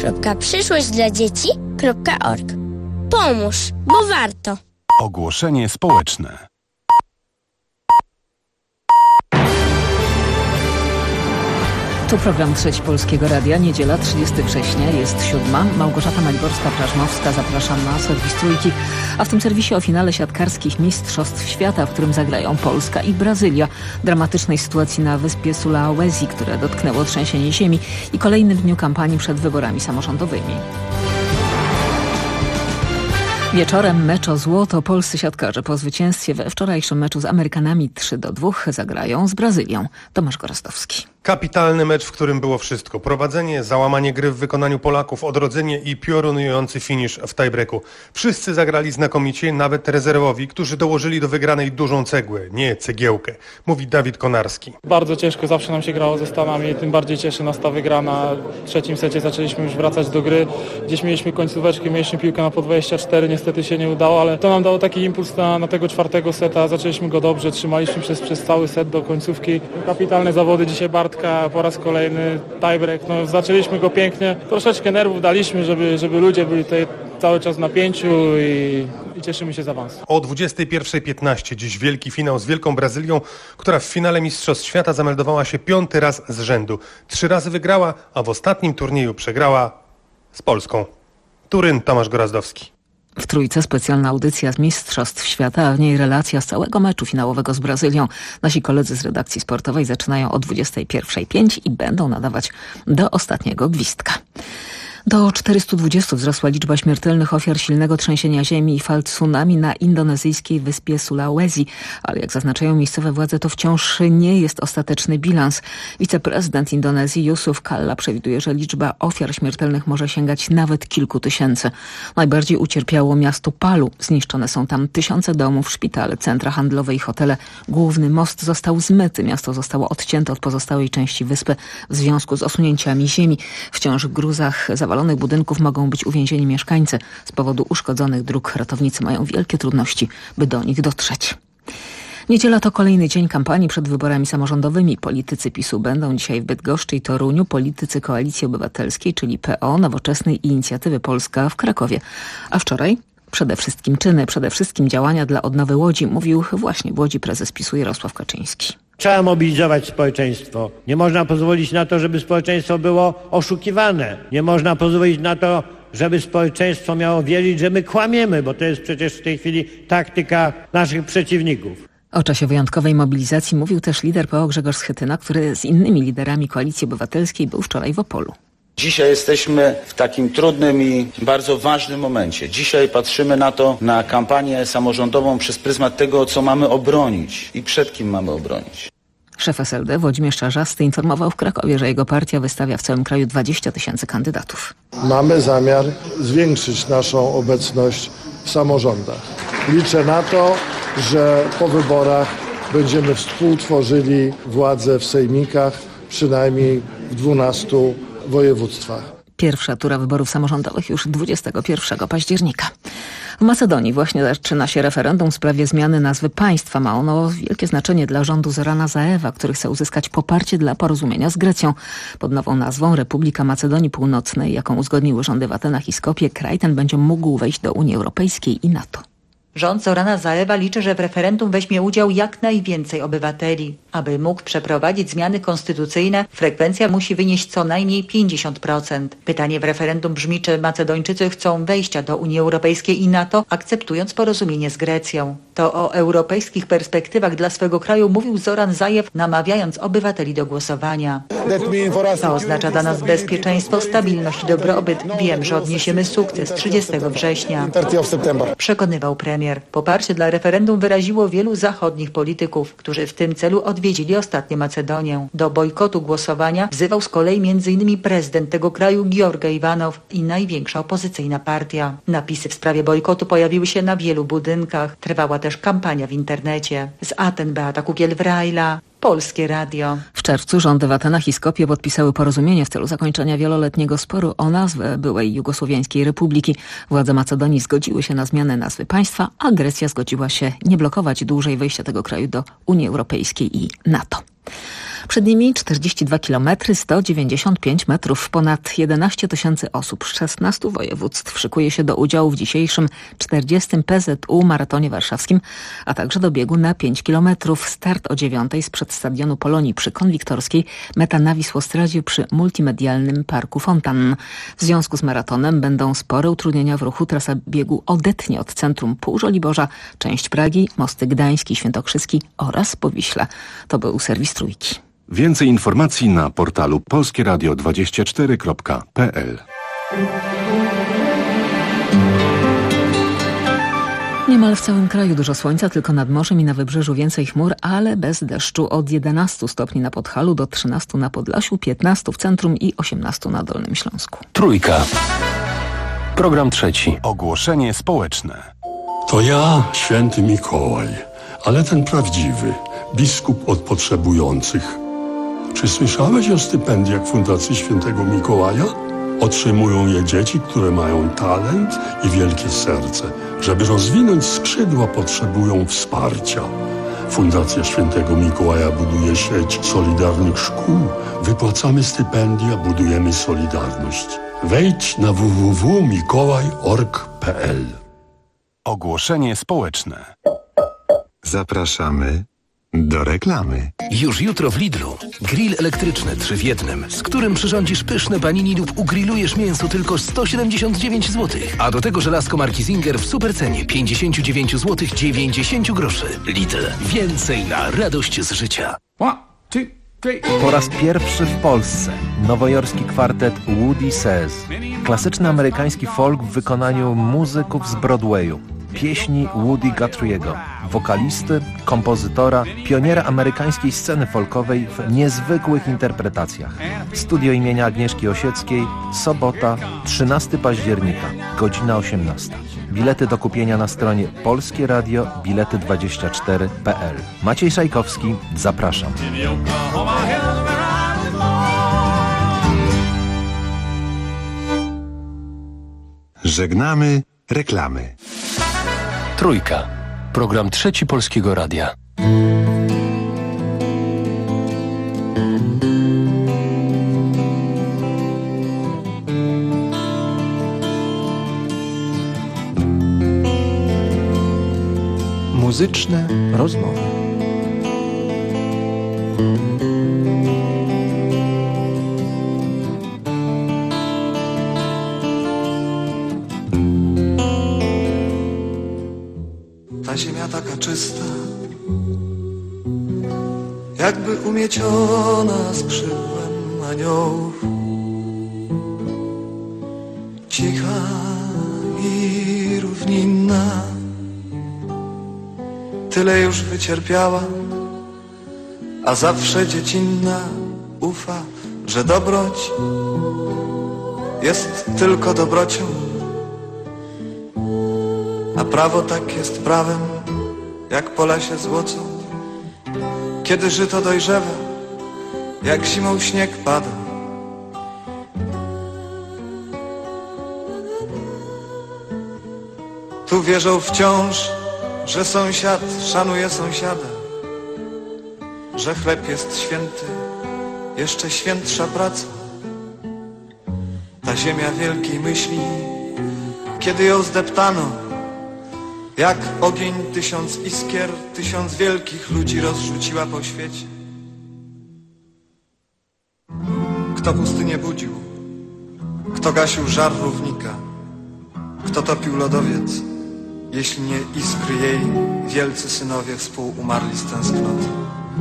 www.przyszłośćdladzieci.org. Pomóż, bo warto. Ogłoszenie społeczne. Tu program Trzeci Polskiego Radia, niedziela 30 września, jest 7. Małgorzata Maliborska-Prażmowska, zapraszam na serwis Trójki, a w tym serwisie o finale siatkarskich Mistrzostw Świata, w którym zagrają Polska i Brazylia, dramatycznej sytuacji na wyspie Sulawesi, które dotknęło trzęsienie ziemi i kolejnym dniu kampanii przed wyborami samorządowymi. Wieczorem mecz o złoto. Polscy siatkarze po zwycięstwie we wczorajszym meczu z Amerykanami 3-2 zagrają z Brazylią. Tomasz Gorastowski. Kapitalny mecz, w którym było wszystko. Prowadzenie, załamanie gry w wykonaniu Polaków, odrodzenie i piorunujący finisz w tiebreaku. Wszyscy zagrali znakomicie, nawet rezerwowi, którzy dołożyli do wygranej dużą cegłę, nie cegiełkę, mówi Dawid Konarski. Bardzo ciężko zawsze nam się grało ze Stanami, tym bardziej cieszy nas ta wygrana. W trzecim secie zaczęliśmy już wracać do gry. Gdzieś mieliśmy końcóweczkę, mieliśmy piłkę na po 24, niestety się nie udało, ale to nam dało taki impuls na tego czwartego seta. Zaczęliśmy go dobrze, trzymaliśmy przez cały set do końcówki. Kapitalne zawody dzisiaj Bartka, po raz kolejny tiebreak. Zaczęliśmy go pięknie. Troszeczkę nerwów daliśmy, żeby ludzie byli tutaj cały czas w napięciu i cieszymy się z awansu. O 21:15 dziś wielki finał z Wielką Brazylią, która w finale Mistrzostw Świata zameldowała się 5. raz z rzędu. 3 razy wygrała, a w ostatnim turnieju przegrała z Polską. Turyn, Tomasz Gorazdowski. W Trójce specjalna audycja z Mistrzostw Świata, a w niej relacja z całego meczu finałowego z Brazylią. Nasi koledzy z redakcji sportowej zaczynają o 21:05 i będą nadawać do ostatniego gwizdka. Do 420 wzrosła liczba śmiertelnych ofiar silnego trzęsienia ziemi i fal tsunami na indonezyjskiej wyspie Sulawesi, ale jak zaznaczają miejscowe władze, to wciąż nie jest ostateczny bilans. Wiceprezydent Indonezji Yusuf Kalla przewiduje, że liczba ofiar śmiertelnych może sięgać nawet kilku tysięcy. Najbardziej ucierpiało miasto Palu. Zniszczone są tam tysiące domów, szpitale, centra handlowe i hotele. Główny most został zmyty. Miasto zostało odcięte od pozostałej części wyspy w związku z osunięciami ziemi. Wciąż w gruzach zawalonych budynków mogą być uwięzieni mieszkańcy. Z powodu uszkodzonych dróg ratownicy mają wielkie trudności, by do nich dotrzeć. Niedziela to kolejny dzień kampanii przed wyborami samorządowymi. Politycy PiS-u będą dzisiaj w Bydgoszczy i Toruniu, politycy Koalicji Obywatelskiej, czyli PO, Nowoczesnej i Inicjatywy Polska w Krakowie. A wczoraj przede wszystkim czyny, przede wszystkim działania dla odnowy Łodzi, mówił właśnie w Łodzi prezes PiS-u Jarosław Kaczyński. Trzeba mobilizować społeczeństwo. Nie można pozwolić na to, żeby społeczeństwo było oszukiwane. Nie można pozwolić na to, żeby społeczeństwo miało wierzyć, że my kłamiemy, bo to jest przecież w tej chwili taktyka naszych przeciwników. O czasie wyjątkowej mobilizacji mówił też lider PO Grzegorz Schetyna, który z innymi liderami Koalicji Obywatelskiej był wczoraj w Opolu. Dzisiaj jesteśmy w takim trudnym i bardzo ważnym momencie. Dzisiaj patrzymy na kampanię samorządową przez pryzmat tego, co mamy obronić i przed kim mamy obronić. Szef SLD Włodzimierz Czarzasty informował w Krakowie, że jego partia wystawia w całym kraju 20 000 kandydatów. Mamy zamiar zwiększyć naszą obecność w samorządach. Liczę na to, że po wyborach będziemy współtworzyli władzę w sejmikach, przynajmniej w 12 województwach. Pierwsza tura wyborów samorządowych już 21 października. W Macedonii właśnie zaczyna się referendum w sprawie zmiany nazwy państwa. Ma ono wielkie znaczenie dla rządu Zorana Zaewa, który chce uzyskać poparcie dla porozumienia z Grecją. Pod nową nazwą Republika Macedonii Północnej, jaką uzgodniły rządy w Atenach i Skopie, kraj ten będzie mógł wejść do Unii Europejskiej i NATO. Rząd Zorana Zaewa liczy, że w referendum weźmie udział jak najwięcej obywateli. Aby mógł przeprowadzić zmiany konstytucyjne, frekwencja musi wynieść co najmniej 50%. Pytanie w referendum brzmi, czy Macedończycy chcą wejścia do Unii Europejskiej i NATO, akceptując porozumienie z Grecją. To o europejskich perspektywach dla swego kraju mówił Zoran Zaew, namawiając obywateli do głosowania. To oznacza dla nas bezpieczeństwo, stabilność i dobrobyt. Wiem, że odniesiemy sukces 30 września. Przekonywał premier. Poparcie dla referendum wyraziło wielu zachodnich polityków, którzy w tym celu odwiedzili ostatnio Macedonię. Do bojkotu głosowania wzywał z kolei m.in. prezydent tego kraju Giorgos Iwanow i największa opozycyjna partia. Napisy w sprawie bojkotu pojawiły się na wielu budynkach. Trwała też kampania w internecie. Z Aten Beata Kukiel-Wrajla, Polskie Radio. W czerwcu rządy w Atenach i Skopie podpisały porozumienie w celu zakończenia wieloletniego sporu o nazwę byłej Jugosłowiańskiej Republiki. Władze Macedonii zgodziły się na zmianę nazwy państwa, a Grecja zgodziła się nie blokować dłużej wejścia tego kraju do Unii Europejskiej i NATO. Przed nimi 42 km, 195 metrów. Ponad 11 tysięcy osób z 16 województw szykuje się do udziału w dzisiejszym 40. PZU Maratonie Warszawskim, a także do biegu na 5 km. Start o 9:00 sprzed Stadionu Polonii przy Konwiktorskiej, meta na Wisłostradzie przy multimedialnym Parku Fontan. W związku z maratonem będą spore utrudnienia w ruchu. Trasa biegu odetnie od centrum pół Żoliborza, część Pragi, mosty Gdański, Świętokrzyski oraz Powiśla. To był serwis Trójki. Więcej informacji na portalu polskieradio24.pl. Niemal w całym kraju dużo słońca, tylko nad morzem i na wybrzeżu więcej chmur, ale bez deszczu. Od 11 stopni na Podhalu do 13 na Podlasiu, 15 w centrum i 18 na Dolnym Śląsku. Trójka. Program trzeci. Ogłoszenie społeczne. To ja, święty Mikołaj, ale ten prawdziwy, biskup od potrzebujących. Czy słyszałeś o stypendiach Fundacji Świętego Mikołaja? Otrzymują je dzieci, które mają talent i wielkie serce. Żeby rozwinąć skrzydła, potrzebują wsparcia. Fundacja Świętego Mikołaja buduje sieć solidarnych szkół. Wypłacamy stypendia, budujemy solidarność. Wejdź na www.mikołaj.org.pl. Ogłoszenie społeczne. Zapraszamy do reklamy. Już jutro w Lidlu. Grill elektryczny 3 w 1, z którym przyrządzisz pyszne panini lub ugrillujesz mięso tylko 179 zł. A do tego żelazko marki Singer w supercenie 59 zł 90 groszy. Lidl. Więcej na radość z życia. Po raz pierwszy w Polsce nowojorski kwartet Woody Says. Klasyczny amerykański folk w wykonaniu muzyków z Broadwayu. Pieśni Woody Guthrie'ego, wokalisty, kompozytora, pioniera amerykańskiej sceny folkowej w niezwykłych interpretacjach. Studio imienia Agnieszki Osieckiej, sobota, 13 października, godzina 18. Bilety do kupienia na stronie polskieradio-bilety24.pl. Maciej Szajkowski, zapraszam. Żegnamy reklamy. Trójka. Program trzeci Polskiego Radia. Muzyczne rozmowy. Ta ziemia taka czysta, jakby umieciona skrzydłem aniołów. Cicha i równinna, tyle już wycierpiała, a zawsze dziecinna ufa, że dobroć jest tylko dobrocią, a prawo tak jest prawem, jak pola się złocą. Kiedy żyto dojrzewa, jak zimą śnieg pada. Tu wierzą wciąż, że sąsiad szanuje sąsiada, że chleb jest święty, jeszcze świętsza praca. Ta ziemia wielkiej myśli, kiedy ją zdeptano, jak ogień 1000 iskier, 1000 wielkich ludzi rozrzuciła po świecie. Kto pustynię budził, kto gasił żar równika, kto topił lodowiec, jeśli nie iskry jej wielcy synowie współumarli z tęsknoty.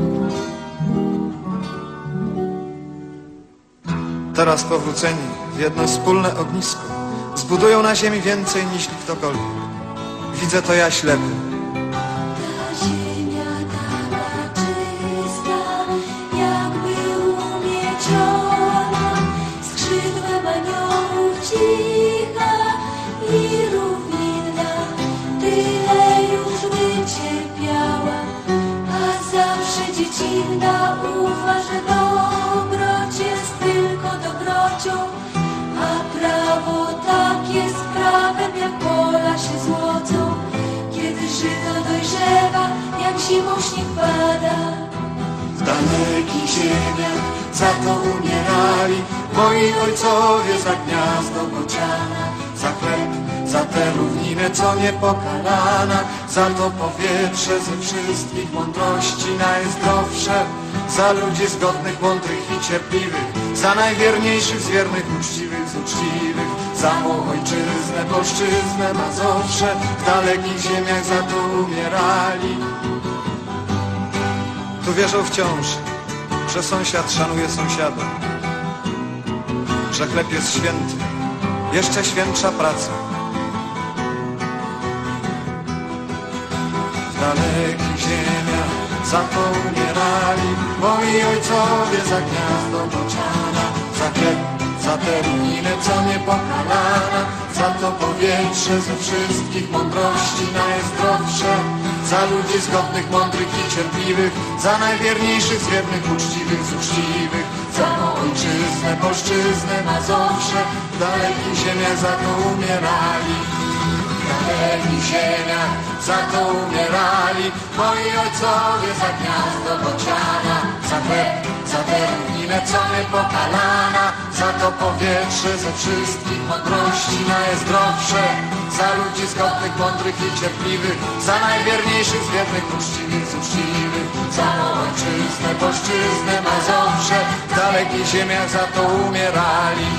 Teraz powróceni w jedno wspólne ognisko zbudują na ziemi więcej niż ktokolwiek. Widzę to ja ślepy. Ta ziemia taka czysta, jakby umieciona skrzydłem aniołów, cicha i równinna, tyle już wycierpiała, a zawsze dziecinna ufa, że dobroć jest tylko dobrocią, a prawo tak jest prawem, jak pola się złocą. Kiedy żyto dojrzewa, jak zimą śnieg pada. W dalekich ziemiach za to umierali moi ojcowie za gniazdo bociana, za chleb, za tę równinę, co niepokalana, za to powietrze ze wszystkich mądrości najzdrowsze, za ludzi zgodnych, mądrych i cierpliwych, za najwierniejszych z wiernych, uczciwych z uczciwych, za mą ojczyznę, polszczyznę, Mazowsze, w dalekich ziemiach za to umierali. Tu wierzą wciąż, że sąsiad szanuje sąsiada, że chleb jest święty, jeszcze świętsza praca. W dalekich ziemiach za to umierali moi ojcowie za gniazdo bociana, za chleb, za tę równinę, co niepokalana, za to powietrze ze wszystkich mądrości najzdrowsze, za ludzi zgodnych, mądrych i cierpliwych, za najwierniejszych z wiernych, uczciwych z uczciwych, za mą ojczyznę, polszczyznę, Mazowsze, w dalekich ziemiach za to umierali. W dalekich ziemiach za to umierali moi ojcowie za gniazdo bociana, za chleb, za tę równinę, co niepokalana, za to powietrze ze wszystkich mądrości najzdrowsze, za ludzi zgodnych, mądrych i cierpliwych, za najwierniejszych z wiernych, uczciwych z uczciwych, za mą ojczyznę, polszczyznę, Mazowsze, w dalekich ziemiach za to umierali.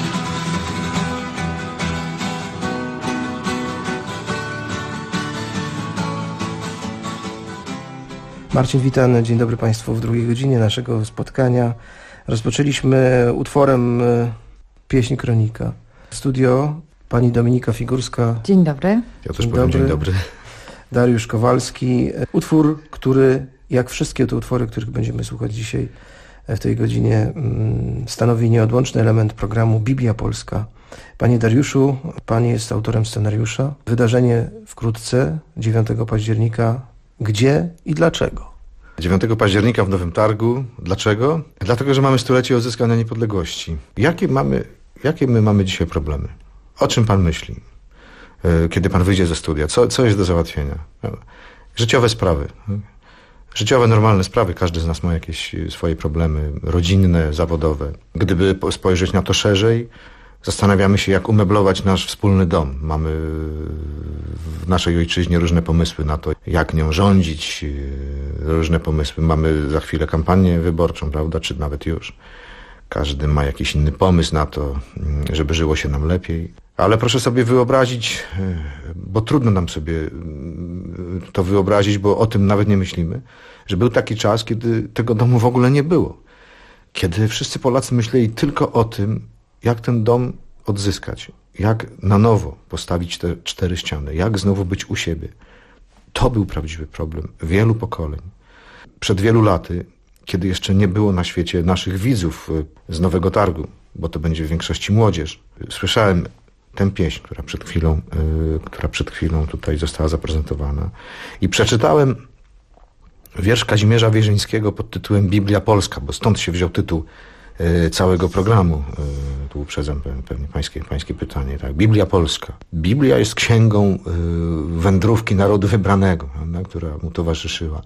Marcin Witan, dzień dobry Państwu. W drugiej godzinie naszego spotkania rozpoczęliśmy utworem Pieśń Kronika. Studio pani Dominika Figurska. Dzień dobry. Ja też powiem dzień dobry. Dariusz Kowalski. Utwór, który, jak wszystkie te utwory, których będziemy słuchać dzisiaj w tej godzinie, stanowi nieodłączny element programu Biblia Polska. Panie Dariuszu, pan jest autorem scenariusza. Wydarzenie wkrótce, 9 października. Gdzie i dlaczego? 9 października w Nowym Targu. Dlaczego? Dlatego, że mamy stulecie odzyskania niepodległości. Jakie my mamy dzisiaj problemy? O czym pan myśli, kiedy pan wyjdzie ze studia? Co jest do załatwienia? Życiowe sprawy. Życiowe, normalne sprawy. Każdy z nas ma jakieś swoje problemy rodzinne, zawodowe. Gdyby spojrzeć na to szerzej, zastanawiamy się, jak umeblować nasz wspólny dom. Mamy w naszej ojczyźnie różne pomysły na to, jak nią rządzić, różne pomysły. Mamy za chwilę kampanię wyborczą, prawda, czy nawet już. Każdy ma jakiś inny pomysł na to, żeby żyło się nam lepiej. Ale proszę sobie wyobrazić, bo trudno nam sobie to wyobrazić, bo o tym nawet nie myślimy, że był taki czas, kiedy tego domu w ogóle nie było. Kiedy wszyscy Polacy myśleli tylko o tym, jak ten dom odzyskać, jak na nowo postawić te 4 ściany, jak znowu być u siebie. To był prawdziwy problem wielu pokoleń. Przed wielu laty, kiedy jeszcze nie było na świecie naszych widzów z Nowego Targu, bo to będzie w większości młodzież, słyszałem tę pieśń, która przed chwilą tutaj została zaprezentowana i przeczytałem wiersz Kazimierza Wierzyńskiego pod tytułem Biblia Polska, bo stąd się wziął tytuł całego programu. Tu uprzedzam pewnie pańskie pytanie. Tak? Biblia Polska. Biblia jest księgą wędrówki narodu wybranego, która mu towarzyszyła.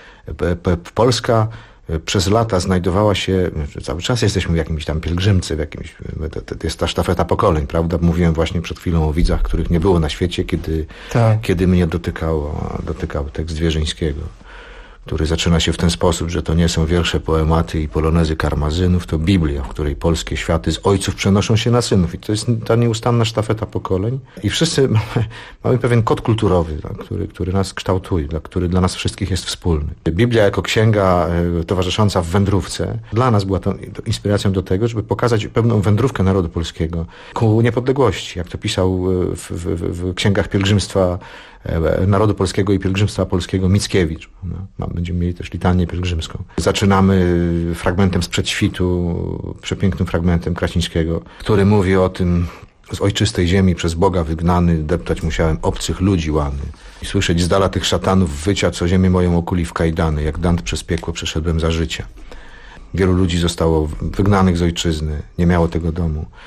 Polska przez lata znajdowała się, cały czas jesteśmy w jakimś tam pielgrzymce, to jest ta sztafeta pokoleń, prawda? Mówiłem właśnie przed chwilą o widzach, których nie było na świecie, kiedy mnie dotykał tekst Wierzyńskiego, który zaczyna się w ten sposób, że to nie są wiersze, poematy i polonezy karmazynów, to Biblia, w której polskie światy z ojców przenoszą się na synów. I to jest ta nieustanna sztafeta pokoleń. I wszyscy mamy pewien kod kulturowy, który nas kształtuje, który dla nas wszystkich jest wspólny. Biblia jako księga towarzysząca w wędrówce dla nas była to inspiracją do tego, żeby pokazać pewną wędrówkę narodu polskiego ku niepodległości, jak to pisał w księgach pielgrzymstwa narodu polskiego i pielgrzymstwa polskiego Mickiewicz. Będziemy mieli też litanię pielgrzymską. Zaczynamy fragmentem Sprzed świtu, przepięknym fragmentem Krasińskiego, który mówi o tym: z ojczystej ziemi przez Boga wygnany, deptać musiałem obcych ludzi łany i słyszeć z dala tych szatanów wycia, co ziemię moją okuli w kajdany, jak Dant przez piekło przeszedłem za życia. Wielu ludzi zostało wygnanych z ojczyzny, nie miało tego domu.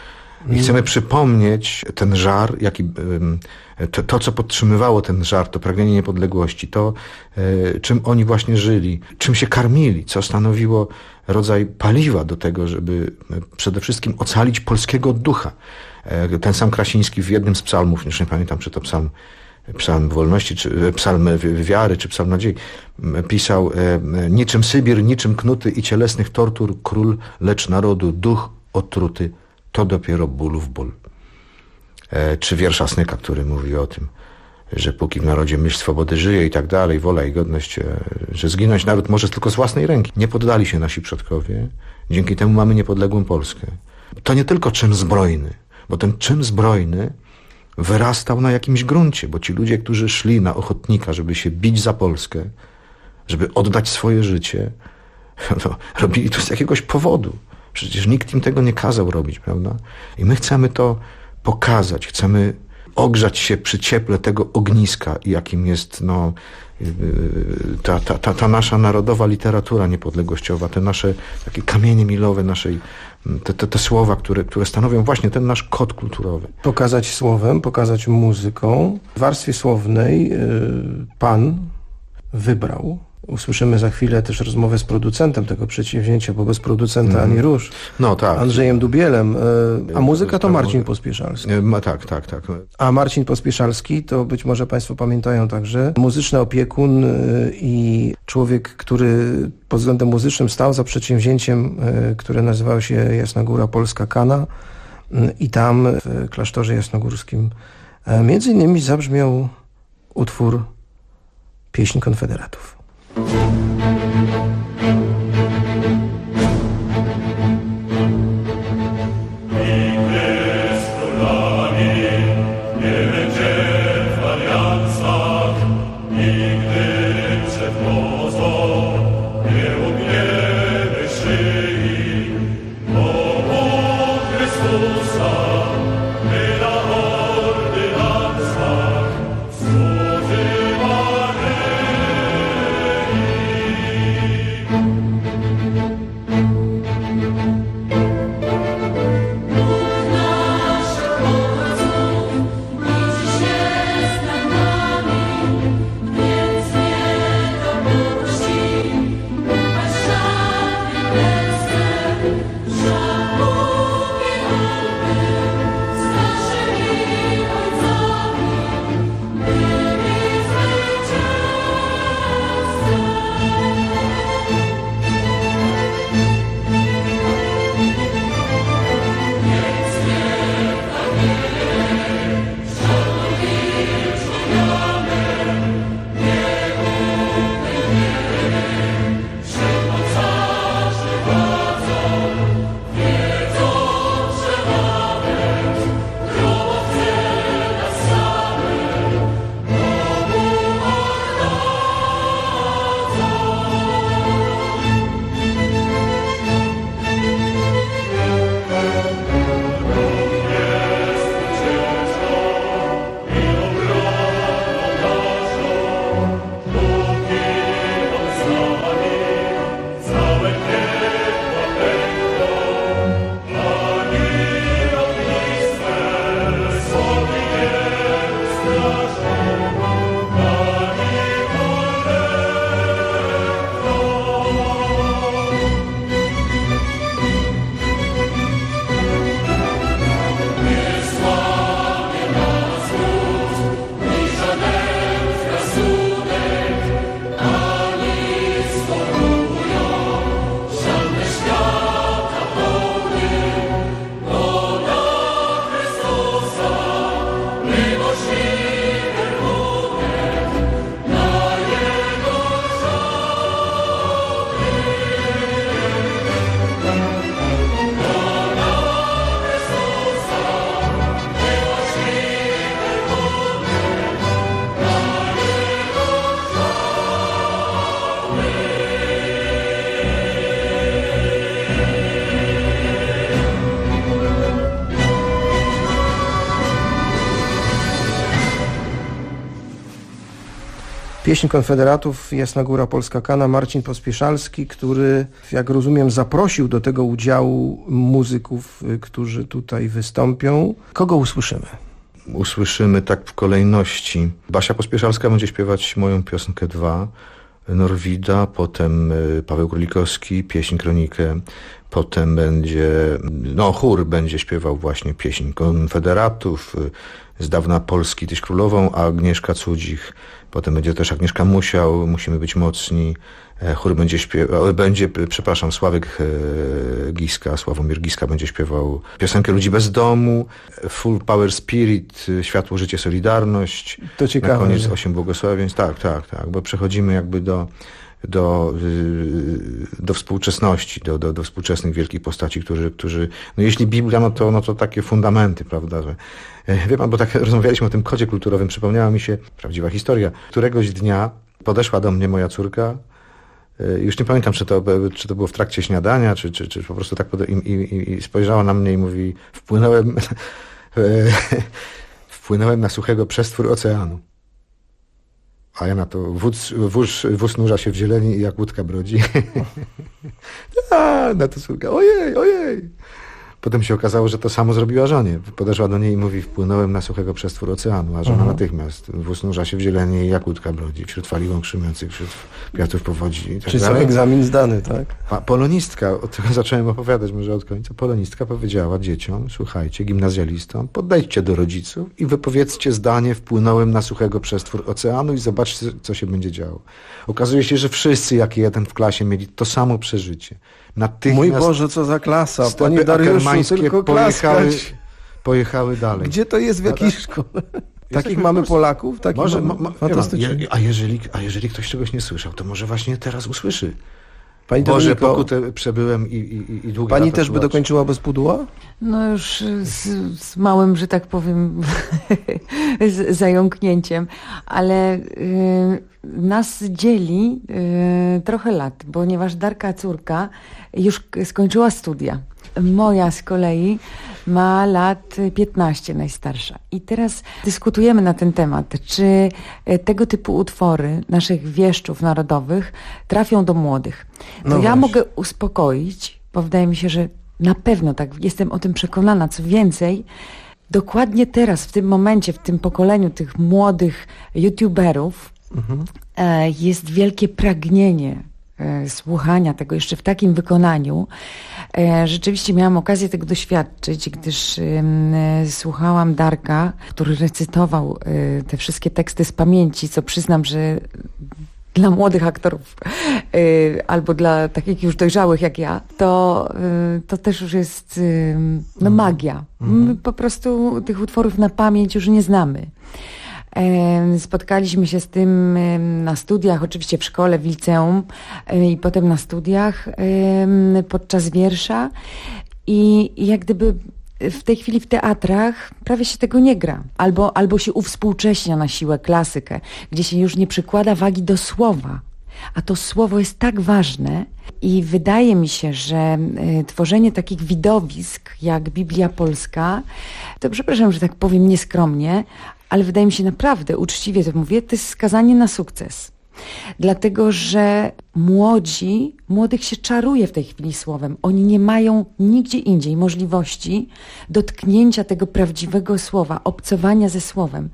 I chcemy przypomnieć ten żar, to, co podtrzymywało ten żar, to pragnienie niepodległości, to, czym oni właśnie żyli, czym się karmili, co stanowiło rodzaj paliwa do tego, żeby przede wszystkim ocalić polskiego ducha. Ten sam Krasiński w jednym z psalmów, już nie pamiętam, czy to psalm wolności, czy psalm wiary, czy psalm nadziei, pisał: niczym Sybir, niczym knuty i cielesnych tortur król, lecz narodu duch otruty, to dopiero bólów ból. Czy wiersz Asnyka, który mówi o tym, że póki w narodzie myśl swobody żyje i tak dalej, wola i godność, że zginąć naród może tylko z własnej ręki. Nie poddali się nasi przodkowie, dzięki temu mamy niepodległą Polskę. To nie tylko czyn zbrojny, bo ten czyn zbrojny wyrastał na jakimś gruncie, bo ci ludzie, którzy szli na ochotnika, żeby się bić za Polskę, żeby oddać swoje życie, no, robili to z jakiegoś powodu. Przecież nikt im tego nie kazał robić, prawda? I my chcemy to pokazać, chcemy ogrzać się przy cieple tego ogniska, jakim jest ta nasza narodowa literatura niepodległościowa, te nasze takie kamienie milowe naszej, te słowa, które stanowią właśnie ten nasz kod kulturowy. Pokazać słowem, pokazać muzyką. W warstwie słownej pan wybrał. Usłyszymy za chwilę też rozmowę z producentem tego przedsięwzięcia, bo bez producenta ani rusz. No tak. Andrzejem Dubielem. A muzyka to Marcin Pospieszalski. Tak. A Marcin Pospieszalski to być może Państwo pamiętają także muzyczny opiekun i człowiek, który pod względem muzycznym stał za przedsięwzięciem, które nazywało się Jasna Góra Polska Kana i tam w klasztorze jasnogórskim między innymi zabrzmiał utwór Pieśń Konfederatów. Pieśń Konfederatów, Jasna Góra, Polska Kana, Marcin Pospieszalski, który, jak rozumiem, zaprosił do tego udziału muzyków, którzy tutaj wystąpią. Kogo usłyszymy? Usłyszymy tak w kolejności. Basia Pospieszalska będzie śpiewać moją piosenkę 2, Norwida, potem Paweł Królikowski, pieśń Kronikę, potem będzie, chór będzie śpiewał właśnie pieśń Konfederatów, z dawna Polski Tyś Królową, a Agnieszka Cudzich. Potem będzie też Agnieszka Musiał, Musimy być mocni. Chór Sławek Giska, Sławomir Giska będzie śpiewał piosenkę Ludzi bez domu, Full Power Spirit, Światło, Życie, Solidarność. To ciekawe. Na koniec 8 błogosławieństw. Tak, bo przechodzimy jakby do współczesności, do współczesnych wielkich postaci, którzy jeśli Biblia, no to takie fundamenty, prawda, że wie pan, bo tak rozmawialiśmy o tym kodzie kulturowym, przypomniała mi się prawdziwa historia. Któregoś dnia podeszła do mnie moja córka, już nie pamiętam, czy to było w trakcie śniadania, czy po prostu tak i spojrzała na mnie i mówi, wpłynąłem na suchego przestwór oceanu. A ja na to, wóz nurza się w zieleni i jak łódka brodzi. Na to córka, ojej. Potem się okazało, że to samo zrobiła żonie. Podeszła do niej i mówi, wpłynąłem na suchego przestwór oceanu, a żona natychmiast, wóz nurza się w zieleni i jak łódka brodzi, wśród fali łąkrzymiących, wśród kwiatów powodzi. I tak Czyli dalej. egzamin zdany, tak? A polonistka, od tego zacząłem opowiadać może od końca, polonistka powiedziała dzieciom, słuchajcie, gimnazjalistom, podejdźcie do rodziców i wypowiedzcie zdanie, wpłynąłem na suchego przestwór oceanu i zobaczcie, co się będzie działo. Okazuje się, że wszyscy, jak jeden w klasie, mieli to samo przeżycie. Mój Boże, co za klasa, Panie Dariuszu, tylko klaskać. Pojechały dalej. Gdzie to jest, w jakiej szkole? Takich mamy Polaków? Fantastycznie. A jeżeli ktoś czegoś nie słyszał, to może właśnie teraz usłyszy. Pani Boże, Dominiko, pokutę przebyłem i długo. Pani też by dokończyła bez pudła? No już z małym, że tak powiem, z zająknięciem, ale nas dzieli trochę lat, ponieważ Darka córka już skończyła studia. Moja z kolei ma lat 15, najstarsza. I teraz dyskutujemy na ten temat, czy tego typu utwory naszych wieszczów narodowych trafią do młodych. To ja mogę uspokoić, bo wydaje mi się, że na pewno tak, jestem o tym przekonana. Co więcej, dokładnie teraz, w tym momencie, w tym pokoleniu tych młodych youtuberów jest wielkie pragnienie słuchania tego jeszcze w takim wykonaniu. Rzeczywiście miałam okazję tego doświadczyć, gdyż słuchałam Darka, który recytował te wszystkie teksty z pamięci, co przyznam, że dla młodych aktorów albo dla takich już dojrzałych jak ja, to też już jest magia. My po prostu tych utworów na pamięć już nie znamy. Spotkaliśmy się z tym na studiach, oczywiście w szkole, w liceum i potem na studiach podczas wiersza i jak gdyby w tej chwili w teatrach prawie się tego nie gra. Albo się uwspółcześnia na siłę klasykę, gdzie się już nie przykłada wagi do słowa. A to słowo jest tak ważne i wydaje mi się, że tworzenie takich widowisk jak Biblia Polska, to przepraszam, że tak powiem nieskromnie, ale wydaje mi się naprawdę, uczciwie to mówię, to jest skazanie na sukces. Dlatego, że młodych się czaruje w tej chwili słowem. Oni nie mają nigdzie indziej możliwości dotknięcia tego prawdziwego słowa, obcowania ze słowem.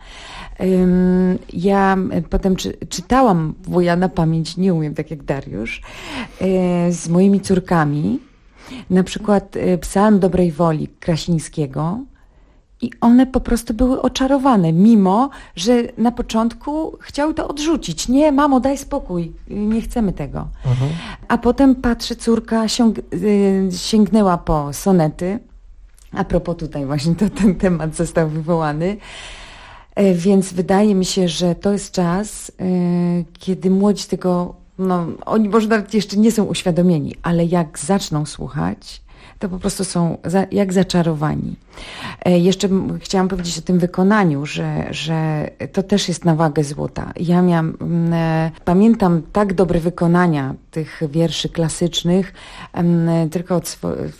Ja potem czytałam, bo ja na pamięć nie umiem, tak jak Dariusz, z moimi córkami, na przykład Psalm Dobrej Woli Krasińskiego, i one po prostu były oczarowane, mimo że na początku chciały to odrzucić. Nie, mamo, daj spokój, nie chcemy tego. A potem patrzę, córka sięgnęła po sonety. A propos tutaj właśnie ten temat został wywołany. Więc wydaje mi się, że to jest czas, kiedy młodzi tego, oni może nawet jeszcze nie są uświadomieni, ale jak zaczną słuchać, to po prostu są jak zaczarowani. Jeszcze chciałam powiedzieć o tym wykonaniu, że to też jest na wagę złota. Ja pamiętam tak dobre wykonania tych wierszy klasycznych tylko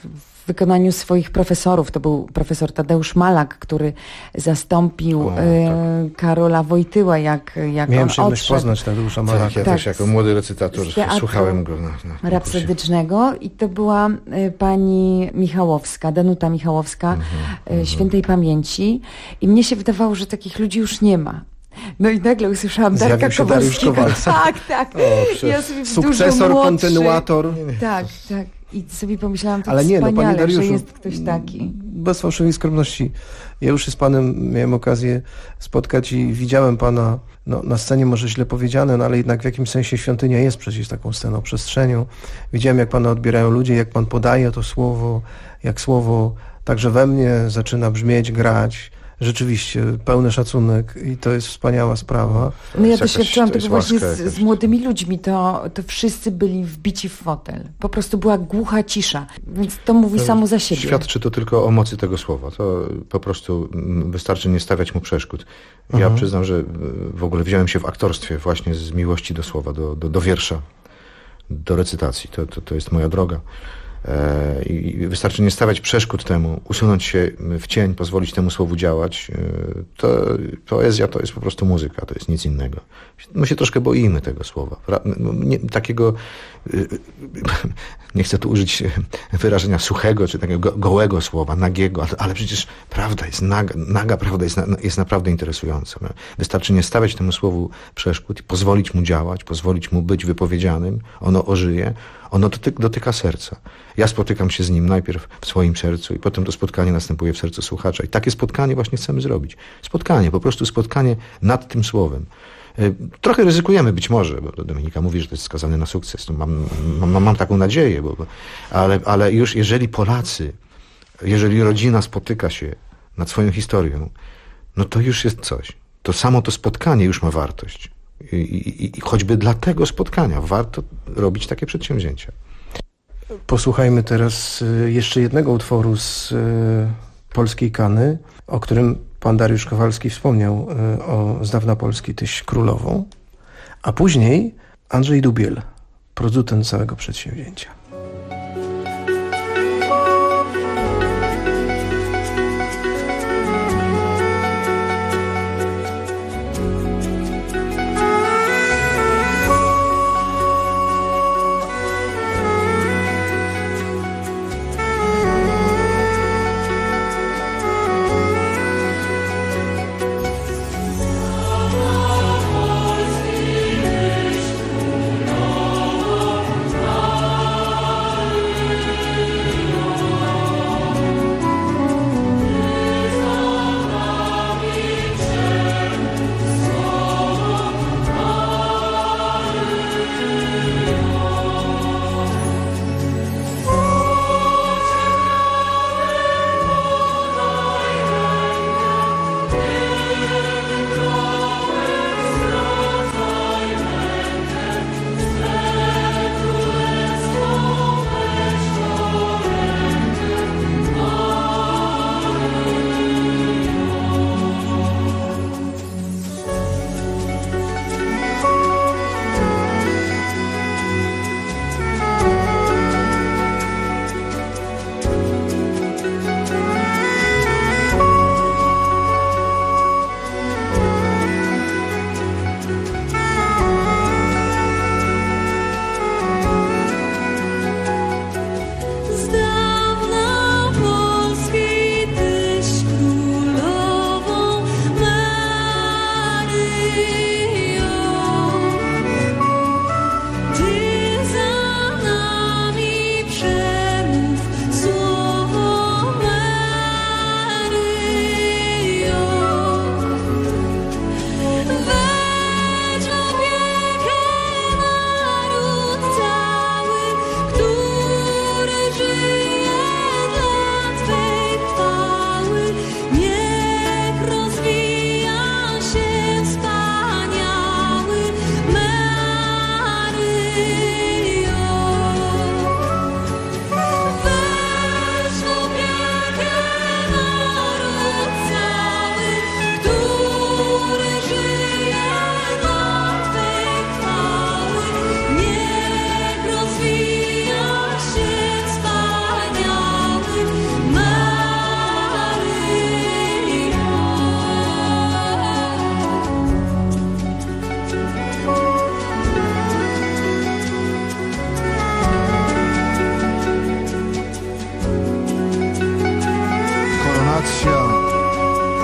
wykonaniu swoich profesorów. To był profesor Tadeusz Malak, który zastąpił Karola Wojtyłę, jak Miałem on przyjemność odszedł. poznać Tadeusza Malaka. Tak, ja też jako młody recytator słuchałem go na rapsodycznego i to była pani Michałowska, Danuta Michałowska, świętej pamięci, i mnie się wydawało, że takich ludzi już nie ma. No i nagle usłyszałam Darka Kowalskiego. Tak. Ja sobie sukcesor, dużo kontynuator. Tak. I sobie pomyślałam, to ale nie, wspaniale, panie Dariuszu, że jest ktoś taki. Bez fałszywej skromności. Ja już się z panem miałem okazję spotkać i widziałem pana na scenie, może źle powiedziane, ale jednak w jakimś sensie świątynia jest przecież taką sceną, przestrzenią. Widziałem, jak pana odbierają ludzie, jak pan podaje to słowo, jak słowo także we mnie zaczyna brzmieć, grać. Rzeczywiście, pełny szacunek i to jest wspaniała sprawa. No ja doświadczyłam tego właśnie z młodymi ludźmi. To wszyscy byli wbici w fotel. Po prostu była głucha cisza. Więc to mówi samo za siebie. Świadczy to tylko o mocy tego słowa. To po prostu wystarczy nie stawiać mu przeszkód. Ja przyznam, że w ogóle wziąłem się w aktorstwie właśnie z miłości do słowa, do wiersza, do recytacji. To jest moja droga. I wystarczy nie stawiać przeszkód temu, usunąć się w cień, pozwolić temu słowu działać. Poezja to jest po prostu muzyka, to jest nic innego. My się troszkę boimy tego słowa. Takiego, nie chcę tu użyć wyrażenia suchego, czy takiego gołego słowa, nagiego, ale przecież prawda jest naga prawda jest naprawdę interesująca. Wystarczy nie stawiać temu słowu przeszkód i pozwolić mu działać, pozwolić mu być wypowiedzianym, ono ożyje, ono dotyka serca. Ja spotykam się z nim najpierw w swoim sercu i potem to spotkanie następuje w sercu słuchacza. I takie spotkanie właśnie chcemy zrobić. Po prostu spotkanie nad tym słowem. Trochę ryzykujemy być może, bo Dominika mówi, że to jest skazane na sukces. No mam taką nadzieję, ale już jeżeli rodzina spotyka się nad swoją historią, no to już jest coś. To samo to spotkanie już ma wartość. I choćby dla tego spotkania warto robić takie przedsięwzięcia. Posłuchajmy teraz jeszcze jednego utworu z polskiej Kany, o którym pan Dariusz Kowalski wspomniał, z dawna Polski Tyś Królową, a później Andrzej Dubiel, producent całego przedsięwzięcia.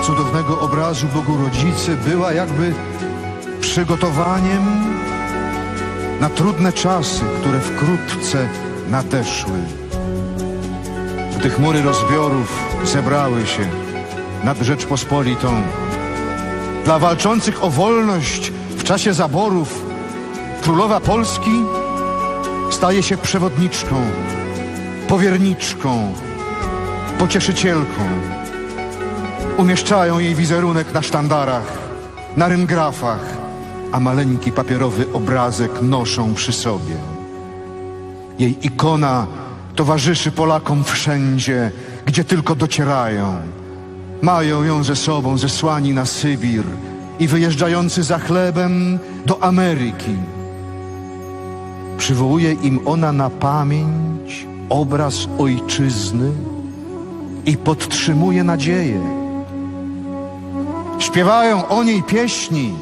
cudownego obrazu Bogu Rodzicy była jakby przygotowaniem na trudne czasy, które wkrótce nadeszły. Gdy chmury rozbiorów zebrały się nad Rzeczpospolitą, dla walczących o wolność w czasie zaborów królowa Polski staje się przewodniczką, powierniczką, pocieszycielką. Umieszczają jej wizerunek na sztandarach, na ryngrafach, a maleńki papierowy obrazek noszą przy sobie. Jej ikona towarzyszy Polakom wszędzie, gdzie tylko docierają. Mają ją ze sobą zesłani na Sybir i wyjeżdżający za chlebem do Ameryki. Przywołuje im ona na pamięć obraz ojczyzny i podtrzymuje nadzieję. Śpiewają o niej pieśni,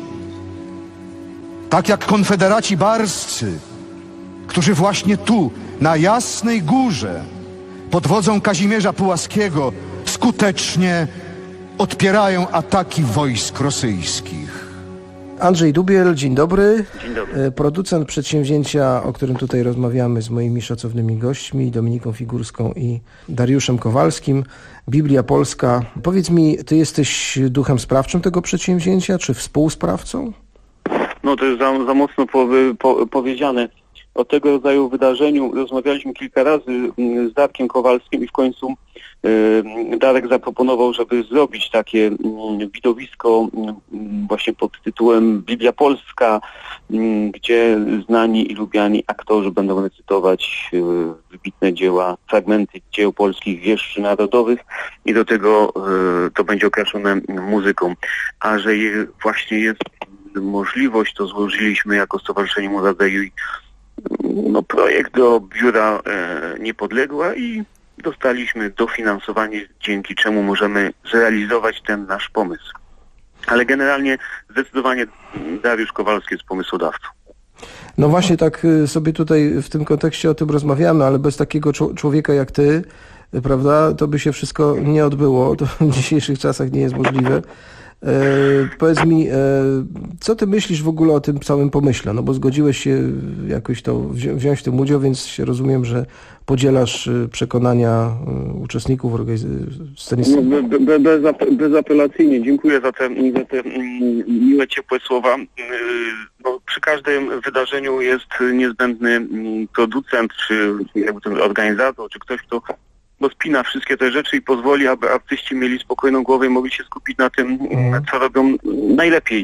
tak jak konfederaci barscy, którzy właśnie tu, na Jasnej Górze, pod wodzą Kazimierza Pułaskiego skutecznie odpierają ataki wojsk rosyjskich. Andrzej Dubiel, dzień dobry. Dzień dobry. Producent przedsięwzięcia, o którym tutaj rozmawiamy z moimi szacownymi gośćmi, Dominiką Figurską i Dariuszem Kowalskim. Biblia Polska. Powiedz mi, ty jesteś duchem sprawczym tego przedsięwzięcia, czy współsprawcą? No to jest za mocno powiedziane. O tego rodzaju wydarzeniu rozmawialiśmy kilka razy z Darkiem Kowalskim i w końcu Darek zaproponował, żeby zrobić takie widowisko właśnie pod tytułem Biblia Polska, gdzie znani i lubiani aktorzy będą recytować wybitne dzieła, fragmenty dzieł polskich wieszczy narodowych i do tego to będzie okraszone muzyką. A że właśnie jest możliwość, to złożyliśmy jako Stowarzyszenie Muradeju projekt do Biura Niepodległa i dostaliśmy dofinansowanie, dzięki czemu możemy zrealizować ten nasz pomysł. Ale generalnie zdecydowanie Dariusz Kowalski jest pomysłodawcą. No właśnie tak sobie tutaj w tym kontekście o tym rozmawiamy, ale bez takiego człowieka jak ty, prawda, to by się wszystko nie odbyło. To w dzisiejszych czasach nie jest możliwe. Powiedz mi, co ty myślisz w ogóle o tym całym pomyśle? No bo zgodziłeś się jakoś to wziąć w tym udział, więc rozumiem, że podzielasz przekonania uczestników sceny. Bezapelacyjnie. Dziękuję za te miłe, ciepłe słowa. No, przy każdym wydarzeniu jest niezbędny producent, czy jakby ten organizator, czy ktoś, kto spina wszystkie te rzeczy i pozwoli, aby artyści mieli spokojną głowę i mogli się skupić na tym, co robią najlepiej.